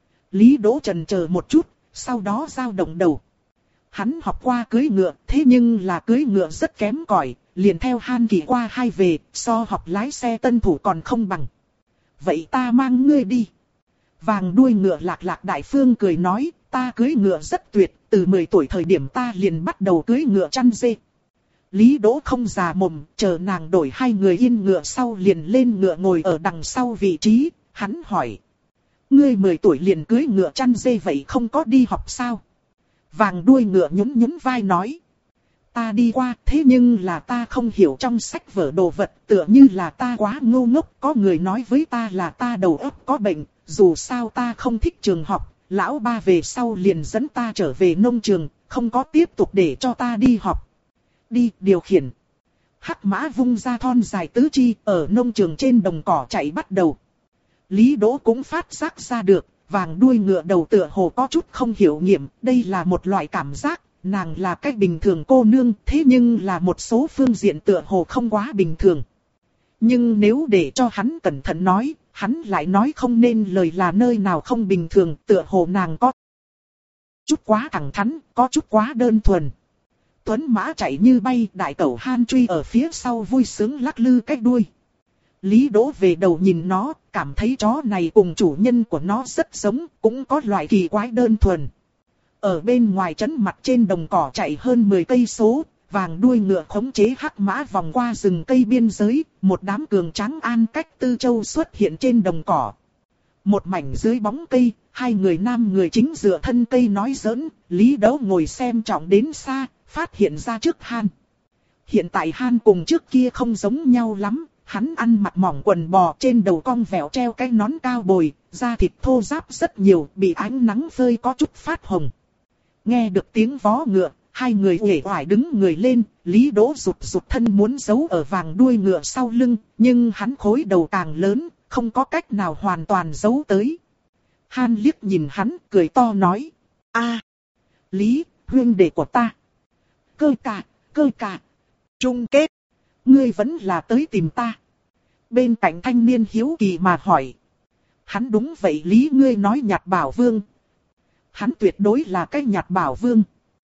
Lý Đỗ chần chờ một chút, sau đó dao động đầu. Hắn học qua cưới ngựa, thế nhưng là cưới ngựa rất kém cỏi, liền theo Han Kỳ qua hai về, so học lái xe tân thủ còn không bằng. Vậy ta mang ngươi đi. Vàng đuôi ngựa lạc lạc đại phương cười nói, ta cưới ngựa rất tuyệt, từ mười tuổi thời điểm ta liền bắt đầu cưới ngựa chăn dê. Lý Đỗ không già mồm, chờ nàng đổi hai người yên ngựa sau liền lên ngựa ngồi ở đằng sau vị trí, hắn hỏi. Ngươi mười tuổi liền cưới ngựa chăn dê vậy không có đi học sao? Vàng đuôi ngựa nhún nhún vai nói. Ta đi qua, thế nhưng là ta không hiểu trong sách vở đồ vật, tựa như là ta quá ngu ngốc, có người nói với ta là ta đầu óc có bệnh, dù sao ta không thích trường học, lão ba về sau liền dẫn ta trở về nông trường, không có tiếp tục để cho ta đi học. Đi, điều khiển. Hắc mã vung ra thon dài tứ chi, ở nông trường trên đồng cỏ chạy bắt đầu. Lý Đỗ cũng phát giác ra được, vàng đuôi ngựa đầu tựa hồ có chút không hiểu nghiệm, đây là một loại cảm giác, nàng là cách bình thường cô nương, thế nhưng là một số phương diện tựa hồ không quá bình thường. Nhưng nếu để cho hắn cẩn thận nói, hắn lại nói không nên lời là nơi nào không bình thường, tựa hồ nàng có chút quá thẳng thắn, có chút quá đơn thuần. Tuấn mã chạy như bay, đại cẩu Han truy ở phía sau vui sướng lắc lư cái đuôi. Lý Đỗ về đầu nhìn nó, cảm thấy chó này cùng chủ nhân của nó rất giống, cũng có loại kỳ quái đơn thuần. Ở bên ngoài trấn mặt trên đồng cỏ chạy hơn mười cây số, vàng đuôi ngựa khống chế hắc mã vòng qua rừng cây biên giới, một đám cường tráng An Cách Tư Châu xuất hiện trên đồng cỏ. Một mảnh dưới bóng cây, hai người nam người chính dựa thân cây nói giỡn, Lý Đỗ ngồi xem trọng đến xa, phát hiện ra trước Han. Hiện tại Han cùng trước kia không giống nhau lắm. Hắn ăn mặc mỏng quần bò, trên đầu cong vẹo treo cái nón cao bồi, da thịt thô ráp rất nhiều, bị ánh nắng phơi có chút phát hồng. Nghe được tiếng vó ngựa, hai người uể oải đứng người lên, Lý Đỗ rụt rụt thân muốn giấu ở vàng đuôi ngựa sau lưng, nhưng hắn khối đầu càng lớn, không có cách nào hoàn toàn giấu tới. Han liếc nhìn hắn, cười to nói, a, Lý, huynh đệ của ta. Cơ cả, cơ cả, chung kết. Ngươi vẫn là tới tìm ta. Bên cạnh thanh niên hiếu kỳ mà hỏi. Hắn đúng vậy Lý ngươi nói Nhạt Bảo Vương. Hắn tuyệt đối là cái Nhạt Bảo Vương.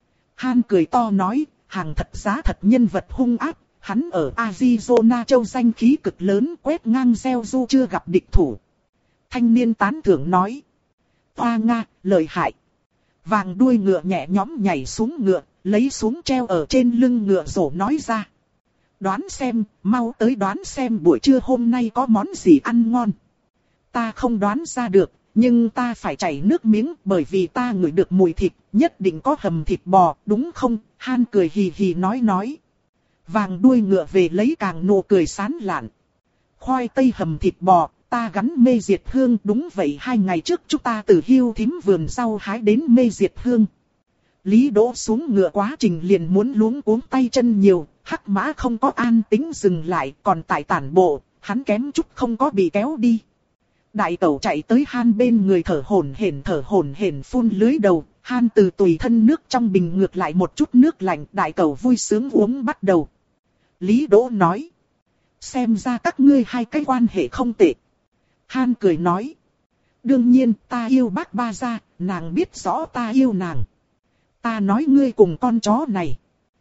Han cười to nói, hàng thật giá thật nhân vật hung ác. Hắn ở Arizona châu danh khí cực lớn quét ngang gieo du chưa gặp địch thủ. Thanh niên tán thưởng nói. Hoa Nga, lợi hại. Vàng đuôi ngựa nhẹ nhõm nhảy xuống ngựa, lấy xuống treo ở trên lưng ngựa rổ nói ra. Đoán xem, mau tới đoán xem buổi trưa hôm nay có món gì ăn ngon. Ta không đoán ra được, nhưng ta phải chảy nước miếng bởi vì ta ngửi được mùi thịt, nhất định có hầm thịt bò, đúng không? Han cười hì hì nói nói. Vàng đuôi ngựa về lấy càng nụ cười sán lạn. Khoai tây hầm thịt bò, ta gắn mê diệt hương, đúng vậy hai ngày trước chúng ta từ Hiêu Thím vườn rau hái đến mê diệt hương. Lý Đỗ xuống ngựa quá trình liền muốn luống cuống tay chân nhiều, hắc mã không có an tĩnh dừng lại, còn tại tản bộ, hắn kém chút không có bị kéo đi. Đại tẩu chạy tới Han bên người thở hổn hển thở hổn hển phun lưới đầu, Han từ tùy thân nước trong bình ngược lại một chút nước lạnh, đại tẩu vui sướng uống bắt đầu. Lý Đỗ nói, xem ra các ngươi hai cái quan hệ không tệ. Han cười nói, đương nhiên ta yêu bác ba gia, nàng biết rõ ta yêu nàng. Ta nói ngươi cùng con chó này.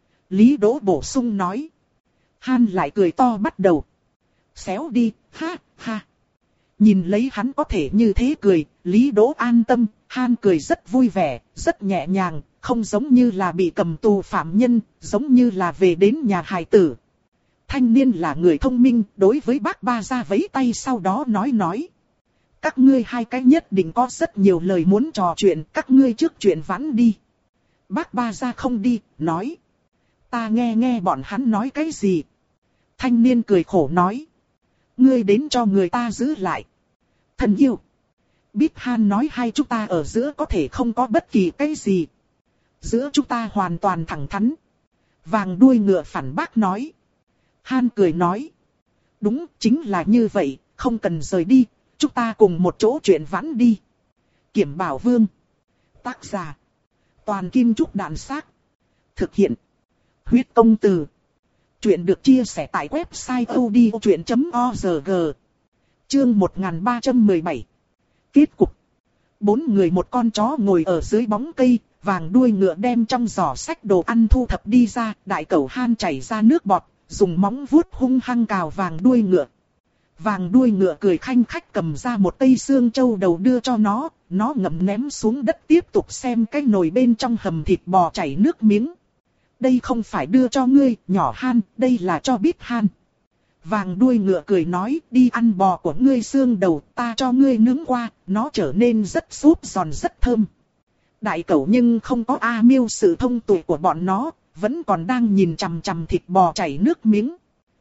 Lý Đỗ bổ sung nói. Han lại cười to bắt đầu. Xéo đi, ha, ha. Nhìn lấy hắn có thể như thế cười, Lý Đỗ an tâm, Han cười rất vui vẻ, rất nhẹ nhàng, không giống như là bị cầm tù phạm nhân, giống như là về đến nhà hài tử. Thanh niên là người thông minh, đối với bác ba gia vẫy tay sau đó nói nói. Các ngươi hai cái nhất định có rất nhiều lời muốn trò chuyện, các ngươi trước chuyện vãn đi. Bác ba gia không đi, nói. Ta nghe nghe bọn hắn nói cái gì. Thanh niên cười khổ nói. Ngươi đến cho người ta giữ lại. Thân yêu. Biết Han nói hai chúng ta ở giữa có thể không có bất kỳ cái gì. Giữa chúng ta hoàn toàn thẳng thắn. Vàng đuôi ngựa phản bác nói. Han cười nói. Đúng, chính là như vậy, không cần rời đi. Chúng ta cùng một chỗ chuyện vãn đi. Kiểm Bảo Vương. Tác giả. Toàn Kim Trúc Đạn Xác. Thực hiện. Huyết Công Từ. Chuyện được chia sẻ tại website odchuyện chấm org. Chương một nghìn ba trăm mười bảy. Kết cục. Bốn người một con chó ngồi ở dưới bóng cây, vàng đuôi ngựa đem trong giỏ sách đồ ăn thu thập đi ra, đại cẩu Han chảy ra nước bọt, dùng móng vuốt hung hăng cào vàng đuôi ngựa. Vàng đuôi ngựa cười khanh khách cầm ra một cây xương trâu đầu đưa cho nó, nó ngậm ném xuống đất tiếp tục xem cái nồi bên trong hầm thịt bò chảy nước miếng. Đây không phải đưa cho ngươi, nhỏ Han, đây là cho Bít Han. Vàng đuôi ngựa cười nói, đi ăn bò của ngươi xương đầu, ta cho ngươi nướng qua, nó trở nên rất súp giòn rất thơm. Đại cẩu nhưng không có a miêu sự thông tuệ của bọn nó, vẫn còn đang nhìn chằm chằm thịt bò chảy nước miếng.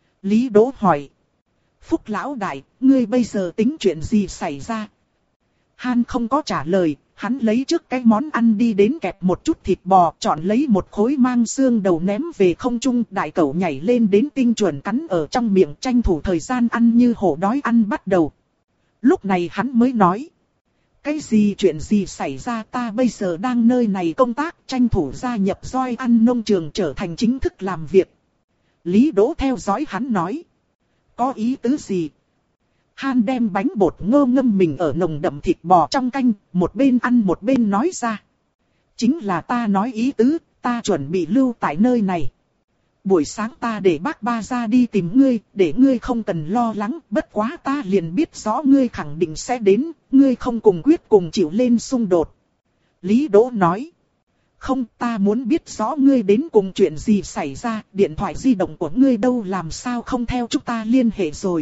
Lý Đỗ hỏi. Phúc lão đại, ngươi bây giờ tính chuyện gì xảy ra? Han không có trả lời, hắn lấy trước cái món ăn đi đến kẹp một chút thịt bò, chọn lấy một khối mang xương đầu ném về không trung, đại cẩu nhảy lên đến tinh chuẩn cắn ở trong miệng, tranh thủ thời gian ăn như hổ đói ăn bắt đầu. Lúc này hắn mới nói. Cái gì chuyện gì xảy ra, ta bây giờ đang nơi này công tác, tranh thủ gia nhập Doi ăn nông trường trở thành chính thức làm việc. Lý Đỗ theo dõi hắn nói. Có ý tứ gì? Han đem bánh bột ngô ngâm mình ở nồng đậm thịt bò trong canh, một bên ăn một bên nói ra. Chính là ta nói ý tứ, ta chuẩn bị lưu tại nơi này. Buổi sáng ta để bác ba ra đi tìm ngươi, để ngươi không cần lo lắng, bất quá ta liền biết rõ ngươi khẳng định sẽ đến, ngươi không cùng quyết cùng chịu lên xung đột. Lý Đỗ nói. Không, ta muốn biết rõ ngươi đến cùng chuyện gì xảy ra, điện thoại di động của ngươi đâu làm sao không theo chúng ta liên hệ rồi.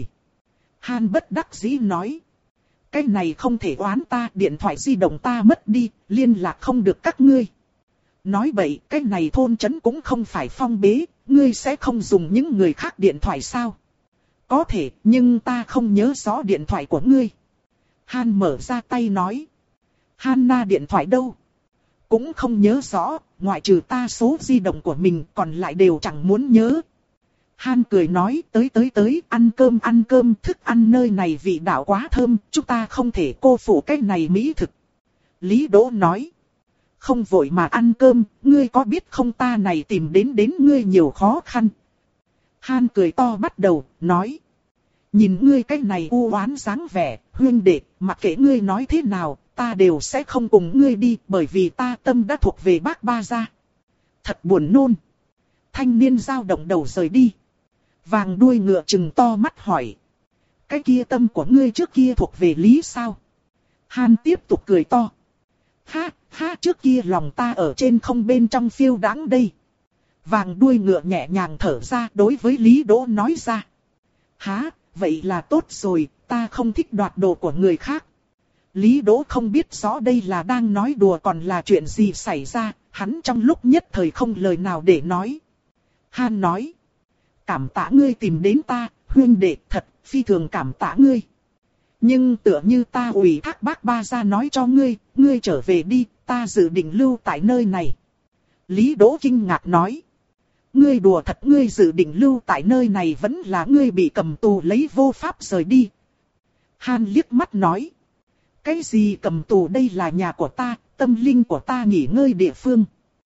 Han bất đắc dĩ nói. Cái này không thể oán ta, điện thoại di động ta mất đi, liên lạc không được các ngươi. Nói bậy, cái này thôn trấn cũng không phải phong bế, ngươi sẽ không dùng những người khác điện thoại sao? Có thể, nhưng ta không nhớ rõ điện thoại của ngươi. Han mở ra tay nói. Hanna điện thoại đâu? Cũng không nhớ rõ, ngoại trừ ta số di động của mình còn lại đều chẳng muốn nhớ. Han cười nói, tới tới tới, ăn cơm ăn cơm, thức ăn nơi này vị đạo quá thơm, chúng ta không thể cô phụ cái này mỹ thực. Lý Đỗ nói, không vội mà ăn cơm, ngươi có biết không ta này tìm đến đến ngươi nhiều khó khăn. Han cười to bắt đầu, nói, Nhìn ngươi cái này u oán dáng vẻ, huynh đệ, mặc kệ ngươi nói thế nào, ta đều sẽ không cùng ngươi đi, bởi vì ta tâm đã thuộc về bác ba gia. Thật buồn nôn. Thanh niên dao động đầu rời đi. Vàng đuôi ngựa trừng to mắt hỏi. Cái kia tâm của ngươi trước kia thuộc về Lý sao? Han tiếp tục cười to. Ha, ha, trước kia lòng ta ở trên không bên trong phiêu đãng đây. Vàng đuôi ngựa nhẹ nhàng thở ra đối với Lý Đỗ nói ra. Há, vậy là tốt rồi, ta không thích đoạt đồ của người khác. Lý Đỗ không biết rõ đây là đang nói đùa còn là chuyện gì xảy ra, hắn trong lúc nhất thời không lời nào để nói. Han nói. Cảm tạ ngươi tìm đến ta, huynh đệ, thật, phi thường cảm tạ ngươi. Nhưng tựa như ta ủy thác bác ba gia nói cho ngươi, ngươi trở về đi, ta dự định lưu tại nơi này. Lý Đỗ kinh ngạc nói. Ngươi đùa thật, ngươi dự định lưu tại nơi này vẫn là ngươi bị cầm tù lấy vô pháp rời đi. Han liếc mắt nói. Cái gì cầm tù, đây là nhà của ta, tâm linh của ta nghỉ ngơi địa phương.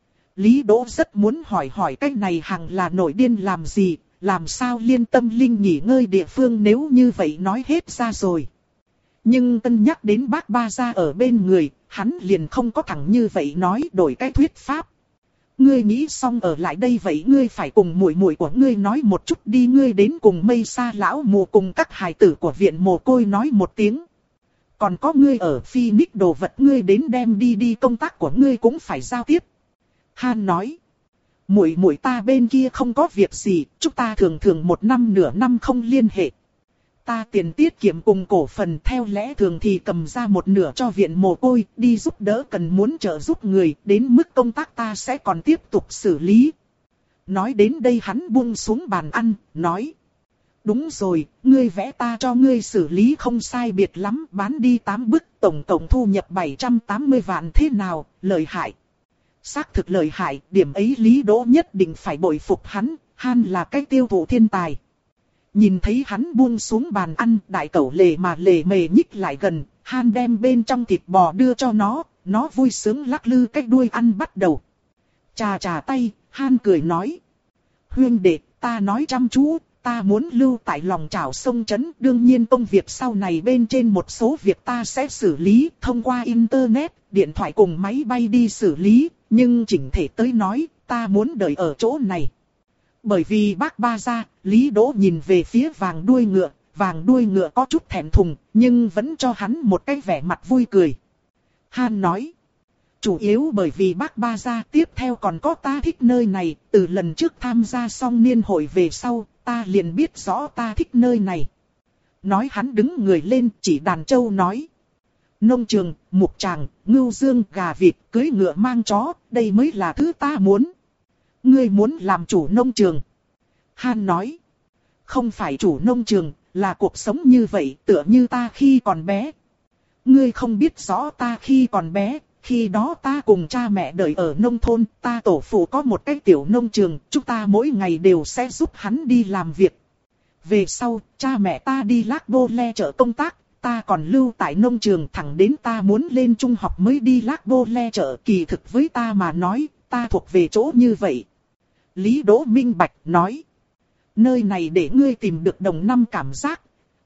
Lý Đỗ rất muốn hỏi hỏi cái này hằng là nổi điên làm gì, làm sao liên tâm linh nghỉ ngơi địa phương nếu như vậy nói hết ra rồi. Nhưng tân nhắc đến bác ba gia ở bên người, hắn liền không có thẳng như vậy nói đổi cái thuyết pháp. Ngươi nghĩ xong ở lại đây vậy ngươi phải cùng muội muội của ngươi nói một chút đi, ngươi đến cùng Mây Sa lão mù cùng các hài tử của viện mồ côi nói một tiếng. Còn có ngươi ở Phoenix đồ vật ngươi đến đem đi đi, công tác của ngươi cũng phải giao tiếp. Han nói. Muội muội ta bên kia không có việc gì, chúng ta thường thường một năm nửa năm không liên hệ. Ta tiền tiết kiệm cùng cổ phần theo lẽ thường thì cầm ra một nửa cho viện mồ côi, đi giúp đỡ cần muốn trợ giúp người, đến mức công tác ta sẽ còn tiếp tục xử lý. Nói đến đây hắn buông xuống bàn ăn, nói. Đúng rồi, ngươi vẽ ta cho ngươi xử lý không sai biệt lắm, bán đi tám bức, tổng tổng thu nhập bảy trăm tám mươi vạn thế nào, lợi hại. Xác thực lợi hại, điểm ấy Lý Đỗ nhất định phải bội phục hắn, Han là cái tiêu thụ thiên tài. Nhìn thấy hắn buông xuống bàn ăn, đại cẩu lề mà lề mề nhích lại gần, Han đem bên trong thịt bò đưa cho nó, nó vui sướng lắc lư cái đuôi ăn bắt đầu. Chà chà tay, Han cười nói. Huynh đệ, ta nói chăm chú, ta muốn lưu tại lòng chảo sông Trấn, đương nhiên công việc sau này bên trên một số việc ta sẽ xử lý, thông qua internet, điện thoại cùng máy bay đi xử lý, nhưng chỉnh thể tới nói, ta muốn đợi ở chỗ này. Bởi vì bác ba gia, Lý Đỗ nhìn về phía vàng đuôi ngựa, vàng đuôi ngựa có chút thẹn thùng, nhưng vẫn cho hắn một cái vẻ mặt vui cười. Han nói, chủ yếu bởi vì bác ba gia tiếp theo còn có ta thích nơi này, từ lần trước tham gia xong niên hội về sau, ta liền biết rõ ta thích nơi này. Nói hắn đứng người lên chỉ đàn trâu nói. Nông trường, mục tràng, ngưu dương, gà vịt, cưới ngựa mang chó, đây mới là thứ ta muốn. Ngươi muốn làm chủ nông trường. Han nói. Không phải chủ nông trường, là cuộc sống như vậy, tựa như ta khi còn bé. Ngươi không biết rõ ta khi còn bé, khi đó ta cùng cha mẹ đợi ở nông thôn, ta tổ phụ có một cái tiểu nông trường, chúng ta mỗi ngày đều sẽ giúp hắn đi làm việc. Về sau, cha mẹ ta đi Lác Bô Le chợ công tác, ta còn lưu tại nông trường thẳng đến ta muốn lên trung học mới đi Lác Bô Le chợ. Kỳ thực với ta mà nói, ta thuộc về chỗ như vậy. Lý Đỗ minh bạch nói. Nơi này để ngươi tìm được đồng năm cảm giác.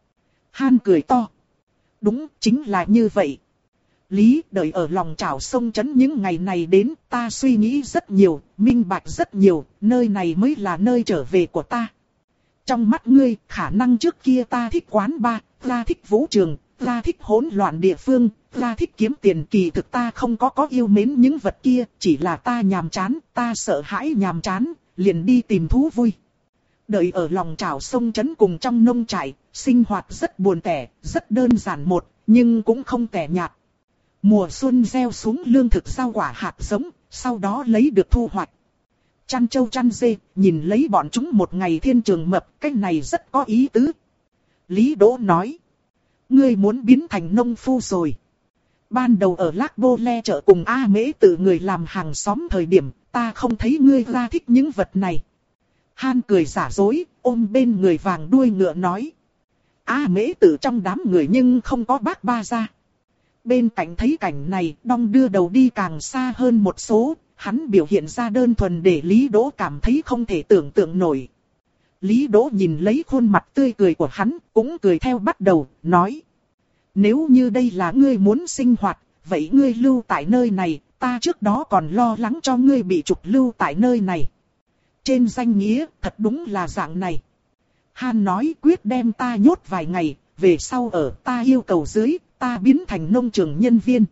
Han cười to. Đúng, chính là như vậy. Lý, đợi ở lòng chảo sông Trấn những ngày này đến, ta suy nghĩ rất nhiều, minh bạch rất nhiều, nơi này mới là nơi trở về của ta. Trong mắt ngươi, khả năng trước kia ta thích quán bar, ta thích vũ trường, ta thích hỗn loạn địa phương, ta thích kiếm tiền, kỳ thực ta không có có yêu mến những vật kia, chỉ là ta nhàm chán, ta sợ hãi nhàm chán, liền đi tìm thú vui. Đợi ở lòng chảo sông Trấn cùng trong nông trại, sinh hoạt rất buồn tẻ, rất đơn giản một, nhưng cũng không tẻ nhạt. Mùa xuân gieo xuống lương thực rau quả hạt giống, sau đó lấy được thu hoạch. Chăn trâu chăn dê, nhìn lấy bọn chúng một ngày thiên trường mập, cái này rất có ý tứ. Lý Đỗ nói. Ngươi muốn biến thành nông phu rồi. Ban đầu ở Lác Bô Le chợ cùng A Mễ tự người làm hàng xóm thời điểm, ta không thấy ngươi ra thích những vật này. Han cười giả dối, ôm bên người vàng đuôi ngựa nói. A Mễ tự trong đám người nhưng không có bác ba gia. Bên cạnh thấy cảnh này, đong đưa đầu đi càng xa hơn một số, hắn biểu hiện ra đơn thuần để Lý Đỗ cảm thấy không thể tưởng tượng nổi. Lý Đỗ nhìn lấy khuôn mặt tươi cười của hắn, cũng cười theo bắt đầu, nói. Nếu như đây là ngươi muốn sinh hoạt, vậy ngươi lưu tại nơi này, ta trước đó còn lo lắng cho ngươi bị trục lưu tại nơi này. Trên danh nghĩa, thật đúng là dạng này. Han nói quyết đem ta nhốt vài ngày, về sau ở ta yêu cầu dưới, ta biến thành nông trường nhân viên.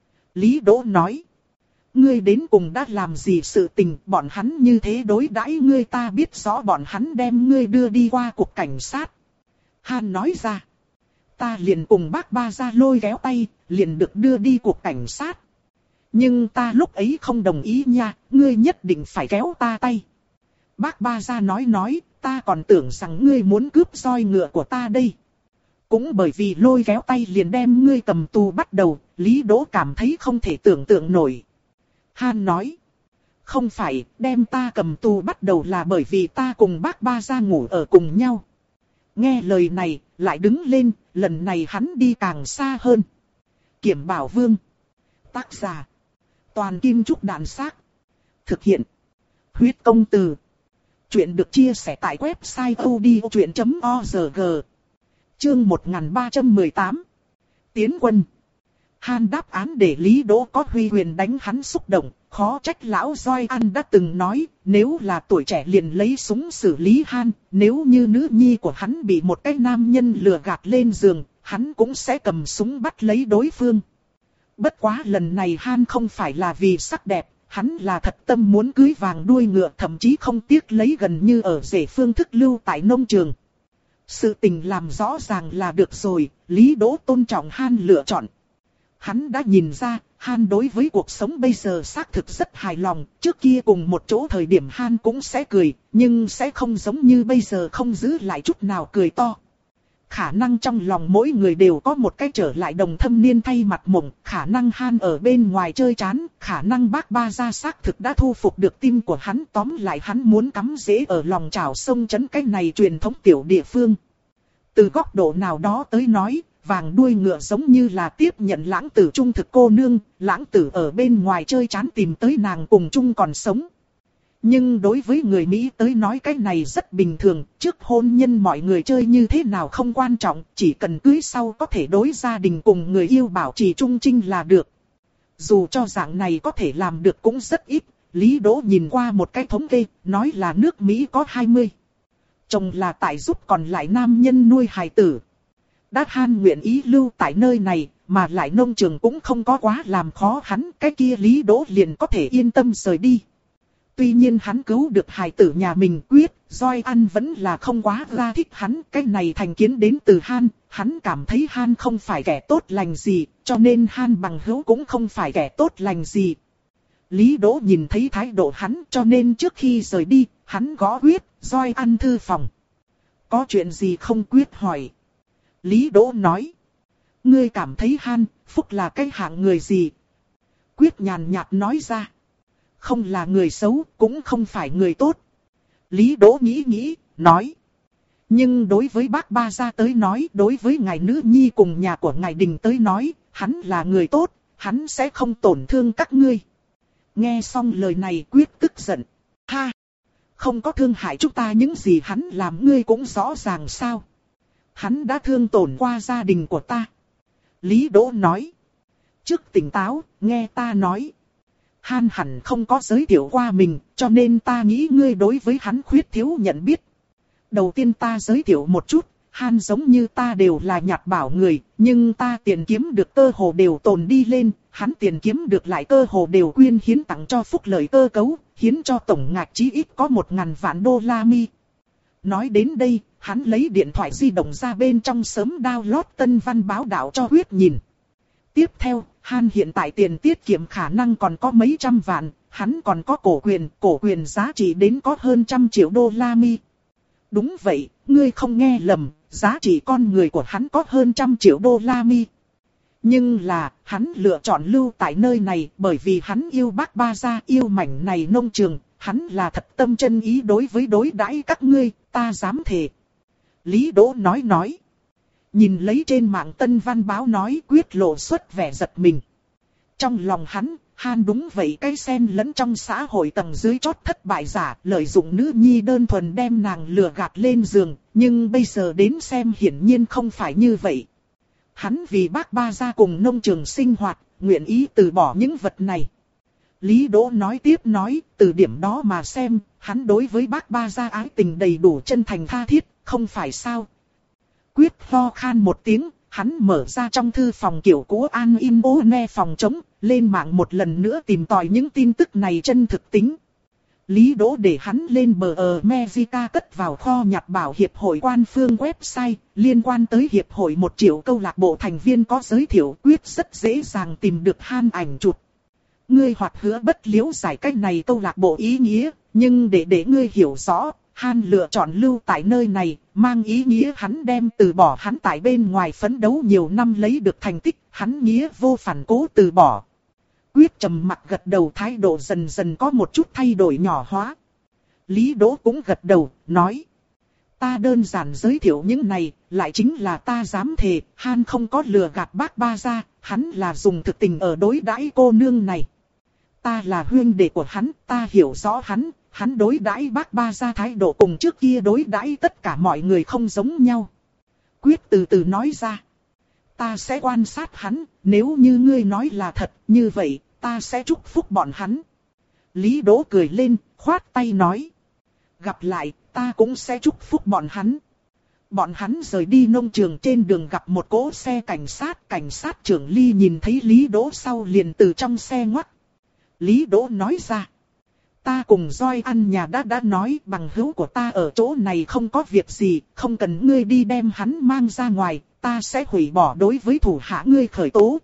Lý Đỗ nói. Ngươi đến cùng đã làm gì sự tình, bọn hắn như thế đối đãi ngươi, ta biết rõ bọn hắn đem ngươi đưa đi qua cục cảnh sát. Han nói ra. Ta liền cùng bác ba ra lôi kéo tay, liền được đưa đi cục cảnh sát. Nhưng ta lúc ấy không đồng ý nha, ngươi nhất định phải kéo ta tay. Bác ba ra nói nói, ta còn tưởng rằng ngươi muốn cướp roi ngựa của ta đây. Cũng bởi vì lôi kéo tay liền đem ngươi cầm tù bắt đầu, Lý Đỗ cảm thấy không thể tưởng tượng nổi. Han nói, không phải, đem ta cầm tù bắt đầu là bởi vì ta cùng bác ba ra ngủ ở cùng nhau. Nghe lời này, lại đứng lên, lần này hắn đi càng xa hơn. Kiểm Bảo Vương. Tác giả. Toàn Kim Trúc Đạn Xác. Thực hiện. Huyết Công Từ. Chuyện được chia sẻ tại website odchuyện chấm org. Chương một nghìn ba trăm mười tám. Tiến quân. Han đáp án để Lý Đỗ có huy quyền đánh hắn xúc động, khó trách lão Doi An đã từng nói, nếu là tuổi trẻ liền lấy súng xử lý Han, nếu như nữ nhi của hắn bị một cái nam nhân lừa gạt lên giường, hắn cũng sẽ cầm súng bắt lấy đối phương. Bất quá lần này Han không phải là vì sắc đẹp, hắn là thật tâm muốn cưới vàng đuôi ngựa, thậm chí không tiếc lấy gần như ở rể phương thức lưu tại nông trường. Sự tình làm rõ ràng là được rồi, Lý Đỗ tôn trọng Han lựa chọn. Hắn đã nhìn ra, Han đối với cuộc sống bây giờ xác thực rất hài lòng, trước kia cùng một chỗ thời điểm Han cũng sẽ cười, nhưng sẽ không giống như bây giờ không giữ lại chút nào cười to. Khả năng trong lòng mỗi người đều có một cái trở lại đồng thâm niên thay mặt mộng, khả năng Han ở bên ngoài chơi chán, khả năng bác ba gia xác thực đã thu phục được tim của hắn, tóm lại hắn muốn cắm rễ ở lòng chảo sông trấn cái này truyền thống tiểu địa phương. Từ góc độ nào đó tới nói, vàng đuôi ngựa giống như là tiếp nhận lãng tử trung thực cô nương, lãng tử ở bên ngoài chơi chán tìm tới nàng cùng chung còn sống. Nhưng đối với người Mỹ tới nói cái này rất bình thường, trước hôn nhân mọi người chơi như thế nào không quan trọng, chỉ cần cưới sau có thể đối gia đình cùng người yêu bảo trì trung trinh là được. Dù cho dạng này có thể làm được cũng rất ít, Lý Đỗ nhìn qua một cái thống kê, nói là nước Mỹ có hai mươi. Chồng là tại giúp còn lại nam nhân nuôi hài tử. Đã Han nguyện ý lưu tại nơi này, mà lại nông trường cũng không có quá làm khó hắn, cái kia Lý Đỗ liền có thể yên tâm rời đi. Tuy nhiên hắn cứu được hài tử nhà mình quyết, Doi An vẫn là không quá ra thích hắn, cái này thành kiến đến từ Han, hắn cảm thấy Han không phải kẻ tốt lành gì, cho nên Han bằng hữu cũng không phải kẻ tốt lành gì. Lý Đỗ nhìn thấy thái độ hắn, cho nên trước khi rời đi, hắn gõ quyết, Doi An thư phòng. Có chuyện gì không quyết hỏi. Lý Đỗ nói. Ngươi cảm thấy Han, Phúc là cái hạng người gì? Quyết nhàn nhạt nói ra. Không là người xấu, cũng không phải người tốt. Lý Đỗ nghĩ nghĩ, nói. Nhưng đối với bác ba gia tới nói, đối với ngài nữ nhi cùng nhà của ngài Đình tới nói, hắn là người tốt, hắn sẽ không tổn thương các ngươi. Nghe xong lời này Quyết tức giận. Ha! Không có thương hại chúng ta những gì hắn làm ngươi cũng rõ ràng sao? Hắn đã thương tổn qua gia đình của ta. Lý Đỗ nói. Trước tỉnh táo, nghe ta nói. Han hẳn không có giới thiệu qua mình, cho nên ta nghĩ ngươi đối với hắn khuyết thiếu nhận biết. Đầu tiên ta giới thiệu một chút, Han giống như ta đều là nhặt bảo người, nhưng ta tiền kiếm được cơ hồ đều tồn đi lên, hắn tiền kiếm được lại cơ hồ đều quyên hiến tặng cho phúc lợi cơ cấu, hiến cho tổng ngạch chí ít có một ngàn vạn đô la mi. Nói đến đây, hắn lấy điện thoại di động ra bên trong sớm download tân văn báo đạo cho Quyết nhìn. Tiếp theo, Han hiện tại tiền tiết kiệm khả năng còn có mấy trăm vạn, hắn còn có cổ quyền, cổ quyền giá trị đến có hơn trăm triệu đô la mi. Đúng vậy, ngươi không nghe lầm, giá trị con người của hắn có hơn trăm triệu đô la mi. Nhưng là, hắn lựa chọn lưu tại nơi này bởi vì hắn yêu bác ba gia, yêu mảnh này nông trường, hắn là thật tâm chân ý đối với đối đãi các ngươi, ta dám thề. Lý Đỗ nói nói. Nhìn lấy trên mạng tân văn báo nói Quyết lộ xuất vẻ giật mình. Trong lòng hắn, Han đúng vậy, cái xen lẫn trong xã hội tầng dưới chót thất bại giả, lợi dụng nữ nhi đơn thuần đem nàng lừa gạt lên giường, nhưng bây giờ đến xem hiển nhiên không phải như vậy. Hắn vì bác ba gia cùng nông trường sinh hoạt, nguyện ý từ bỏ những vật này. Lý Đỗ nói tiếp nói, từ điểm đó mà xem, hắn đối với bác ba gia ái tình đầy đủ chân thành tha thiết, không phải sao? Quyết ho khan một tiếng, hắn mở ra trong thư phòng kiểu cũ An In Ô Ne phòng trống, lên mạng một lần nữa tìm tòi những tin tức này chân thực tính. Lý Đỗ để hắn lên bờ ở Mexica cất vào kho nhặt bảo hiệp hội quan phương website, liên quan tới hiệp hội một triệu câu lạc bộ thành viên có giới thiệu, Quyết rất dễ dàng tìm được Han ảnh chụp. Ngươi hoặc hứa bất liếu giải cách này câu lạc bộ ý nghĩa, nhưng để để ngươi hiểu rõ, Han lựa chọn lưu tại nơi này, mang ý nghĩa hắn đem từ bỏ hắn tại bên ngoài phấn đấu nhiều năm lấy được thành tích, hắn nghĩa vô phản cố từ bỏ. Quyết trầm mặc gật đầu, thái độ dần dần có một chút thay đổi nhỏ hóa. Lý Đỗ cũng gật đầu, nói. Ta đơn giản giới thiệu những này, lại chính là ta dám thề, Han không có lừa gạt bác ba gia, hắn là dùng thực tình ở đối đãi cô nương này. Ta là huynh đệ của hắn, ta hiểu rõ hắn, hắn đối đãi bác ba gia thái độ cùng trước kia đối đãi tất cả mọi người không giống nhau. Quyết từ từ nói ra. Ta sẽ quan sát hắn, nếu như ngươi nói là thật, như vậy, ta sẽ chúc phúc bọn hắn. Lý Đỗ cười lên, khoát tay nói. Gặp lại, ta cũng sẽ chúc phúc bọn hắn. Bọn hắn rời đi nông trường, trên đường gặp một cỗ xe cảnh sát. Cảnh sát trưởng Ly nhìn thấy Lý Đỗ sau liền từ trong xe ngoắt. Lý Đỗ nói ra. Ta cùng Doi ăn nhà đã đã nói, bằng hữu của ta ở chỗ này không có việc gì, không cần ngươi đi đem hắn mang ra ngoài, ta sẽ hủy bỏ đối với thủ hạ ngươi khởi tố.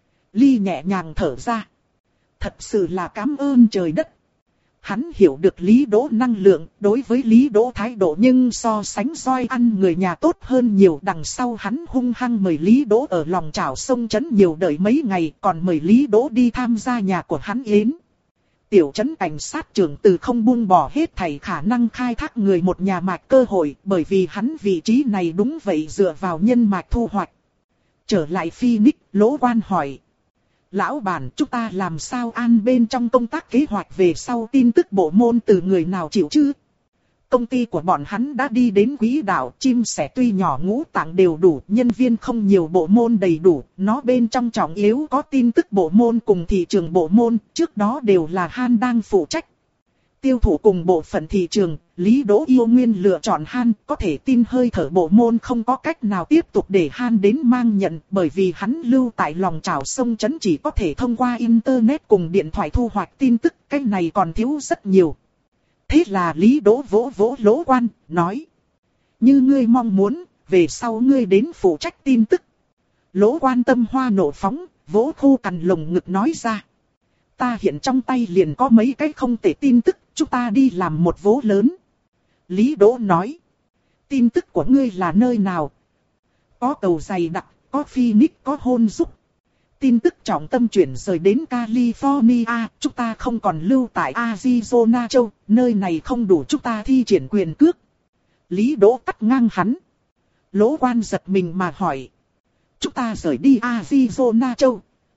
Ly nhẹ nhàng thở ra. Thật sự là cảm ơn trời đất. Hắn hiểu được Lý Đỗ năng lượng, đối với Lý Đỗ thái độ, nhưng so sánh Doi ăn người nhà tốt hơn nhiều. Đằng sau hắn hung hăng mời Lý Đỗ ở lòng chảo sông trấn nhiều đợi mấy ngày, còn mời Lý Đỗ đi tham gia nhà của hắn yến. Tiểu trấn cảnh sát trưởng từ không buông bỏ hết thảy khả năng khai thác người một nhà mạch cơ hội, bởi vì hắn vị trí này đúng vậy dựa vào nhân mạch thu hoạch. Trở lại Phoenix, Lỗ Quan hỏi. Lão bản, chúng ta làm sao an bên trong công tác kế hoạch về sau tin tức bộ môn từ người nào chịu chứ? Công ty của bọn hắn đã đi đến quỹ đạo, chim sẻ tuy nhỏ ngũ tạng đều đủ, nhân viên không nhiều, bộ môn đầy đủ, nó bên trong trọng yếu có tin tức bộ môn cùng thị trường bộ môn, trước đó đều là Han đang phụ trách. Tiêu thụ cùng bộ phận thị trường, Lý Đỗ yêu nguyên lựa chọn Han, có thể tin hơi thở bộ môn không có cách nào tiếp tục để Han đến mang nhận, bởi vì hắn lưu tại lòng chảo sông trấn chỉ có thể thông qua internet cùng điện thoại thu hoạch tin tức, cái này còn thiếu rất nhiều. Thế là Lý Đỗ vỗ vỗ Lỗ Quan, nói. Như ngươi mong muốn, về sau ngươi đến phụ trách tin tức. Lỗ Quan tâm hoa nổ phóng, vỗ khô cằn lồng ngực nói ra. Ta hiện trong tay liền có mấy cái không thể tin tức, chúng ta đi làm một vố lớn. Lý Đỗ nói. Tin tức của ngươi là nơi nào? Có cầu dày đặc, có Phoenix, có hôn giúp. Tin tức trọng tâm chuyển rời đến California, chúng ta không còn lưu tại Arizona châu, nơi này không đủ chúng ta thi triển quyền cước. Lý Đỗ cắt ngang hắn. Lỗ Quan giật mình mà hỏi. Chúng ta rời đi Arizona châu.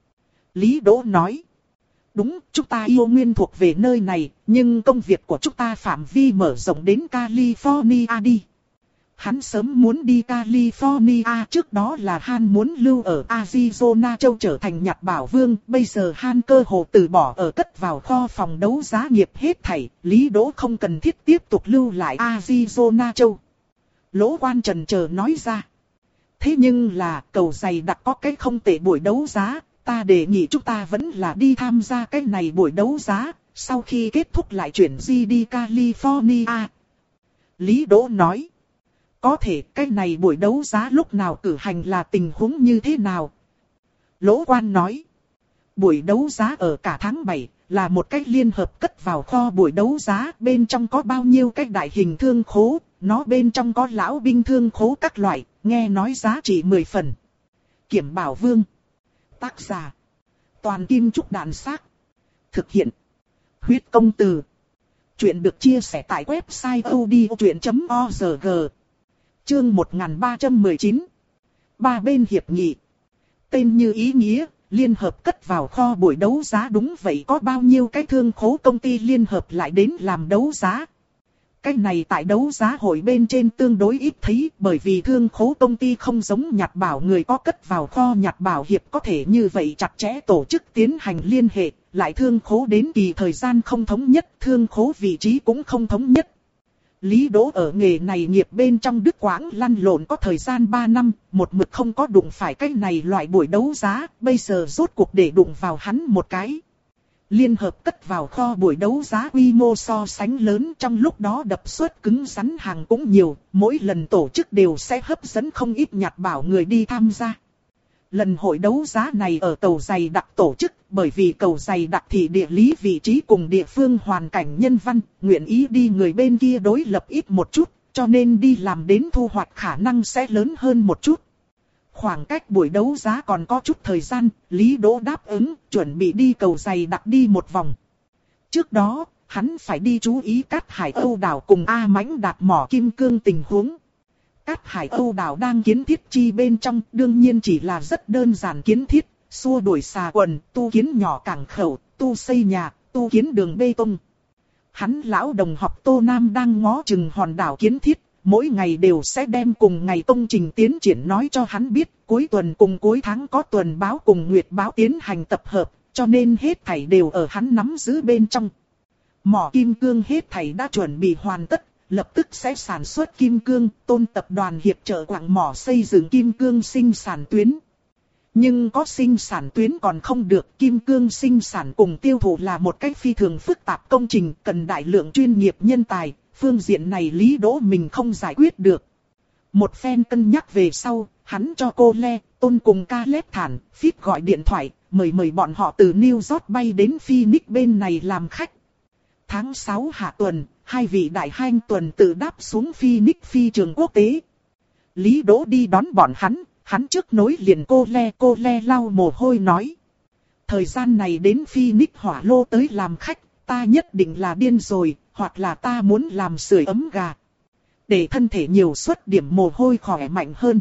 Lý Đỗ nói. Đúng, chúng ta yêu nguyên thuộc về nơi này, nhưng công việc của chúng ta phạm vi mở rộng đến California đi. Hắn sớm muốn đi California, trước đó là Han muốn lưu ở Arizona châu trở thành nhặt bảo vương, bây giờ Han cơ hồ từ bỏ ở cất vào kho phòng đấu giá nghiệp hết thảy, Lý Đỗ không cần thiết tiếp tục lưu lại Arizona châu. Lỗ Quan chần chờ nói ra. Thế nhưng là cầu dày đặc có cái không tệ buổi đấu giá, ta đề nghị chúng ta vẫn là đi tham gia cái này buổi đấu giá, sau khi kết thúc lại chuyển di đi California. Lý Đỗ nói. Có thể cái này buổi đấu giá lúc nào cử hành là tình huống như thế nào? Lỗ Quan nói. Buổi đấu giá ở cả tháng bảy, là một cách liên hợp cất vào kho buổi đấu giá, bên trong có bao nhiêu cái đại hình thương khố, nó bên trong có lão binh thương khố các loại, nghe nói giá trị mười phần. Kiểm Bảo Vương. Tác giả. Toàn Kim Trúc Đàn Xác. Thực hiện. Huyết Công Từ. Chuyện được chia sẻ tại website audiochuyện chấm org. Chương một nghìn ba trăm mười chín. Ba bên hiệp nghị. Tên như ý nghĩa, liên hợp cất vào kho buổi đấu giá đúng vậy có bao nhiêu cái thương khố công ty liên hợp lại đến làm đấu giá. Cái này tại đấu giá hội bên trên tương đối ít thấy bởi vì thương khố công ty không giống nhặt bảo người có cất vào kho nhặt bảo hiệp có thể như vậy chặt chẽ tổ chức tiến hành liên hệ, lại thương khố đến kỳ thời gian không thống nhất, thương khố vị trí cũng không thống nhất. Lý Đỗ ở nghề này nghiệp bên trong Đức Quãng lăn lộn có thời gian ba năm, một mực không có đụng phải cái này loại buổi đấu giá, bây giờ rốt cuộc để đụng vào hắn một cái. Liên hợp cất vào kho buổi đấu giá quy mô so sánh lớn trong lúc đó đập suất cứng rắn hàng cũng nhiều, mỗi lần tổ chức đều sẽ hấp dẫn không ít nhặt bảo người đi tham gia. Lần hội đấu giá này ở cầu dày đặc tổ chức, bởi vì cầu dày đặc thì địa lý vị trí cùng địa phương hoàn cảnh nhân văn, nguyện ý đi người bên kia đối lập ít một chút, cho nên đi làm đến thu hoạch khả năng sẽ lớn hơn một chút. Khoảng cách buổi đấu giá còn có chút thời gian, Lý Đỗ đáp ứng, chuẩn bị đi cầu dày đặc đi một vòng. Trước đó, hắn phải đi chú ý Cát Hải Âu đảo cùng A Mãnh Đạt mỏ kim cương tình huống. Cát Hải Âu đảo đang kiến thiết chi bên trong, đương nhiên chỉ là rất đơn giản kiến thiết, xua đuổi xà quần, tu kiến nhỏ cảng khẩu, tu xây nhà, tu kiến đường bê tông. Hắn lão đồng học Tô Nam đang ngó chừng hòn đảo kiến thiết, mỗi ngày đều sẽ đem cùng ngày công trình tiến triển nói cho hắn biết, cuối tuần cùng cuối tháng có tuần báo cùng nguyệt báo tiến hành tập hợp, cho nên hết thảy đều ở hắn nắm giữ bên trong. Mỏ kim cương hết thảy đã chuẩn bị hoàn tất. Lập tức sẽ sản xuất kim cương, Tôn tập đoàn hiệp trợ quặng mỏ xây dựng kim cương sinh sản tuyến. Nhưng có sinh sản tuyến còn không được, kim cương sinh sản cùng tiêu thụ là một cách phi thường phức tạp công trình, cần đại lượng chuyên nghiệp nhân tài, phương diện này Lý Đỗ mình không giải quyết được. Một phen cân nhắc về sau, hắn cho cô Le, Tôn cùng ca lép thản, Phít gọi điện thoại, mời mời bọn họ từ New York bay đến Phoenix bên này làm khách. Tháng sáu hạ tuần, hai vị đại hanh tuần tự đáp xuống Phoenix phi trường quốc tế. Lý Đỗ đi đón bọn hắn, hắn trước nối liền cô Le cô Le lau mồ hôi nói. Thời gian này đến Phoenix hỏa lô tới làm khách, ta nhất định là điên rồi, hoặc là ta muốn làm sưởi ấm gà. Để thân thể nhiều suất điểm mồ hôi khỏe mạnh hơn.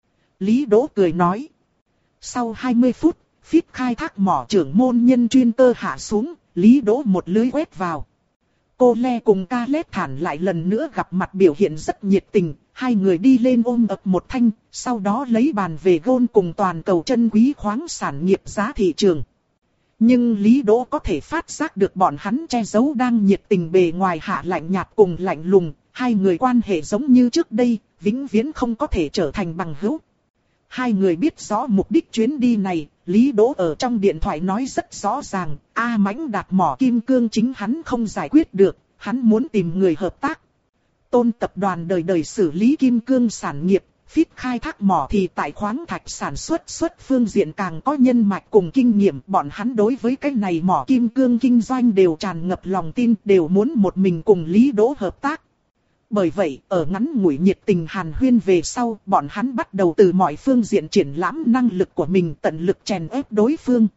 Lý Đỗ cười nói. Sau hai mươi phút, Phít khai thác mỏ trưởng môn nhân chuyên cơ hạ xuống, Lý Đỗ một lưới quét vào. Cô Le cùng ca lép thản lại lần nữa gặp mặt biểu hiện rất nhiệt tình, hai người đi lên ôm ập một thanh, sau đó lấy bàn về gôn cùng toàn cầu chân quý khoáng sản nghiệp giá thị trường. Nhưng Lý Đỗ có thể phát giác được bọn hắn che giấu đang nhiệt tình bề ngoài hạ lạnh nhạt cùng lạnh lùng, hai người quan hệ giống như trước đây, vĩnh viễn không có thể trở thành bằng hữu. Hai người biết rõ mục đích chuyến đi này, Lý Đỗ ở trong điện thoại nói rất rõ ràng, A Mãnh Đạt mỏ kim cương chính hắn không giải quyết được, hắn muốn tìm người hợp tác. Tôn tập đoàn đời đời xử lý kim cương sản nghiệp, Phít khai thác mỏ thì tại khoáng thạch sản xuất xuất phương diện càng có nhân mạch cùng kinh nghiệm, bọn hắn đối với cái này mỏ kim cương kinh doanh đều tràn ngập lòng tin, đều muốn một mình cùng Lý Đỗ hợp tác. Bởi vậy, ở ngắn ngủi nhiệt tình hàn huyên về sau, bọn hắn bắt đầu từ mọi phương diện triển lãm năng lực của mình, tận lực chèn ép đối phương.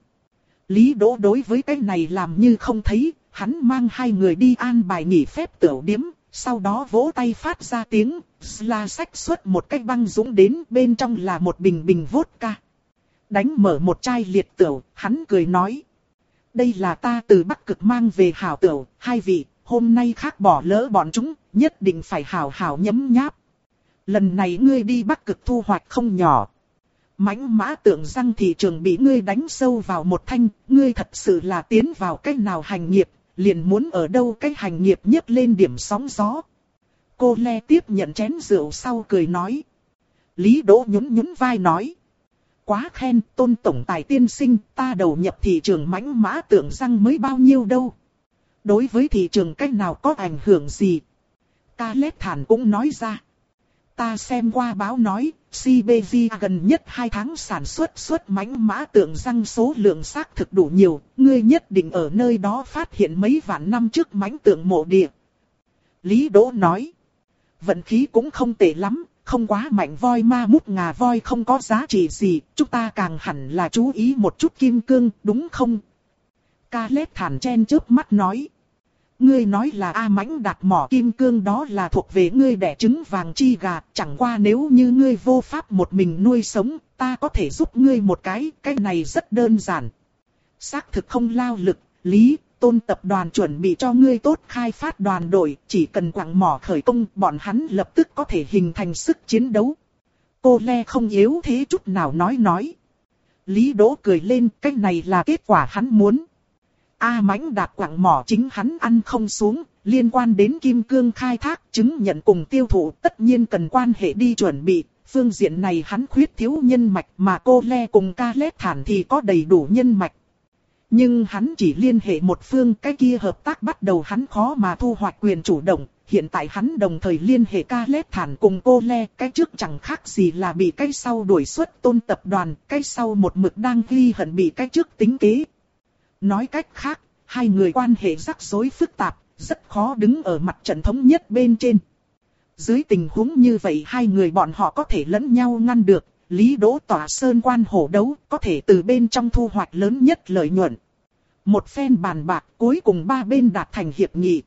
Lý Đỗ đối với cái này làm như không thấy, hắn mang hai người đi an bài nghỉ phép tửu điếm, sau đó vỗ tay phát ra tiếng, la xách xuất một cái băng dũng đến, bên trong là một bình bình vodka. Đánh mở một chai liệt tửu, hắn cười nói. Đây là ta từ Bắc Cực mang về hảo tửu, hai vị, hôm nay khác bỏ lỡ bọn chúng, nhất định phải hảo hảo nhấm nháp. Lần này ngươi đi Bắc Cực thu hoạch không nhỏ. Mãnh mã tưởng rằng thị trường bị ngươi đánh sâu vào một thanh, ngươi thật sự là tiến vào cách nào hành nghiệp, liền muốn ở đâu cái hành nghiệp nhấc lên điểm sóng gió. Cô Le tiếp nhận chén rượu sau cười nói. Lý Đỗ nhún nhún vai nói. Quá khen, Tôn tổng tài tiên sinh, ta đầu nhập thị trường mãnh mã tưởng rằng mới bao nhiêu đâu. Đối với thị trường cách nào có ảnh hưởng gì? Ca lép thản cũng nói ra. Ta xem qua báo nói, xê bê vê gần nhất hai tháng sản xuất xuất mãnh mã tượng răng số lượng xác thực đủ nhiều, ngươi nhất định ở nơi đó phát hiện mấy vạn năm trước mãnh tượng mộ địa. Lý Đỗ nói, vận khí cũng không tệ lắm, không quá mạnh voi ma mút ngà voi không có giá trị gì, chúng ta càng hẳn là chú ý một chút kim cương, đúng không? Ca lép thản chen chớp mắt nói. Ngươi nói là A Mãnh Đạt mỏ kim cương đó là thuộc về ngươi đẻ trứng vàng chi gà, chẳng qua nếu như ngươi vô pháp một mình nuôi sống, ta có thể giúp ngươi một cái, cái này rất đơn giản. Xác thực không lao lực, Lý, Tôn tập đoàn chuẩn bị cho ngươi tốt khai phát đoàn đội, chỉ cần quặng mỏ khởi công, bọn hắn lập tức có thể hình thành sức chiến đấu. Cô Le không yếu thế chút nào nói nói. Lý Đỗ cười lên, cái này là kết quả hắn muốn. A Mãnh Đạt quặng mỏ chính hắn ăn không xuống, liên quan đến kim cương khai thác, chứng nhận cùng tiêu thụ tất nhiên cần quan hệ đi chuẩn bị. Phương diện này hắn khuyết thiếu nhân mạch mà cô Le cùng ca lét thản thì có đầy đủ nhân mạch. Nhưng hắn chỉ liên hệ một phương, cái kia hợp tác bắt đầu hắn khó mà thu hoạch quyền chủ động. Hiện tại hắn đồng thời liên hệ ca lét thản cùng cô Le, cái trước chẳng khác gì là bị cái sau đuổi xuất Tôn tập đoàn, cái sau một mực đang ghi hận bị cái trước tính kế. Nói cách khác, hai người quan hệ rắc rối phức tạp, rất khó đứng ở mặt trận thống nhất bên trên. Dưới tình huống như vậy hai người bọn họ có thể lẫn nhau ngăn được, Lý Đỗ tỏa sơn quan hổ đấu, có thể từ bên trong thu hoạch lớn nhất lợi nhuận. Một phen bàn bạc, cuối cùng ba bên đạt thành hiệp nghị.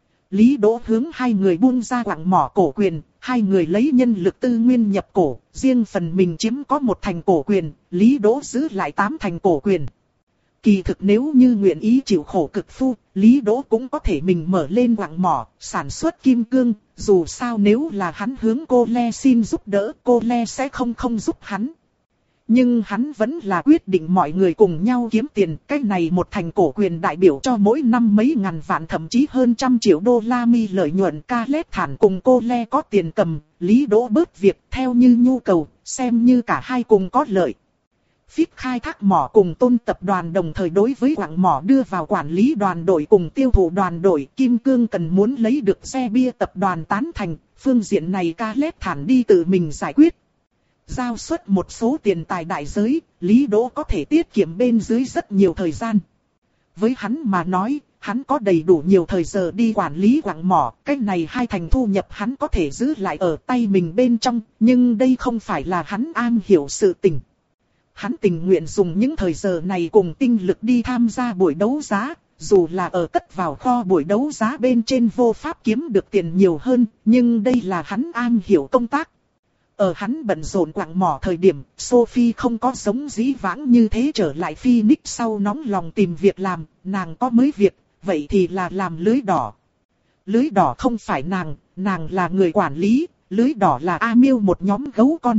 Lý Đỗ hướng hai người buông ra quặng mỏ cổ quyền, hai người lấy nhân lực tư nguyên nhập cổ, riêng phần mình chiếm có một thành cổ quyền, Lý Đỗ giữ lại tám thành cổ quyền. Kỳ thực nếu như nguyện ý chịu khổ cực phu, Lý Đỗ cũng có thể mình mở lên quặng mỏ, sản xuất kim cương, dù sao nếu là hắn hướng cô Le xin giúp đỡ, cô Le sẽ không không giúp hắn. Nhưng hắn vẫn là quyết định mọi người cùng nhau kiếm tiền, cái này một thành cổ quyền đại biểu cho mỗi năm mấy ngàn vạn thậm chí hơn trăm triệu đô la mi lợi nhuận. Ca lét thản cùng cô Le có tiền cầm, Lý Đỗ bớt việc theo như nhu cầu, xem như cả hai cùng có lợi. Phít khai thác mỏ cùng Tôn tập đoàn đồng thời đối với quặng mỏ đưa vào quản lý đoàn đội cùng tiêu thụ đoàn đội. Kim Cương cần muốn lấy được xe bia tập đoàn tán thành, phương diện này ca lét thản đi tự mình giải quyết. Giao suất một số tiền tài đại giới, Lý Đỗ có thể tiết kiệm bên dưới rất nhiều thời gian. Với hắn mà nói, hắn có đầy đủ nhiều thời giờ đi quản lý quặng mỏ, cái này hai thành thu nhập hắn có thể giữ lại ở tay mình bên trong, nhưng đây không phải là hắn am hiểu sự tình. Hắn tình nguyện dùng những thời giờ này cùng tinh lực đi tham gia buổi đấu giá, dù là ở cất vào kho buổi đấu giá bên trên vô pháp kiếm được tiền nhiều hơn, nhưng đây là hắn am hiểu công tác. Ở hắn bận rộn quặng mỏ thời điểm, Sophie không có giống dĩ vãng như thế trở lại Phoenix sau nóng lòng tìm việc làm, nàng có mới việc, vậy thì là làm lưới đỏ. Lưới đỏ không phải nàng, nàng là người quản lý, lưới đỏ là A Miêu một nhóm gấu con.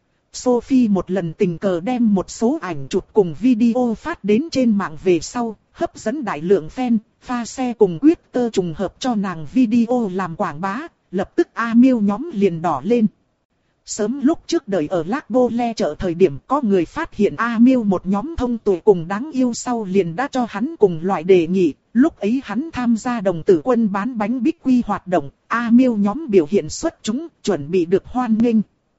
Sophie một lần tình cờ đem một số ảnh chụp cùng video phát đến trên mạng về sau, hấp dẫn đại lượng fan, pha xe cùng quyết tơ trùng hợp cho nàng video làm quảng bá, lập tức A Miêu nhóm liền đỏ lên. Sớm lúc trước đời ở Lac Bole chợ thời điểm có người phát hiện A Miêu một nhóm thông tuệ cùng đáng yêu sau liền đã cho hắn cùng loại đề nghị, lúc ấy hắn tham gia đồng tử quân bán bánh bích quy hoạt động, A Miêu nhóm biểu hiện xuất chúng, chuẩn bị được hoan nghênh.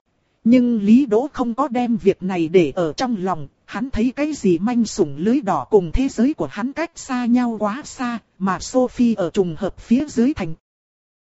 Nhưng Lý Đỗ không có đem việc này để ở trong lòng, hắn thấy cái gì manh sủng lưới đỏ cùng thế giới của hắn cách xa nhau quá xa, mà Sophie ở trùng hợp phía dưới thành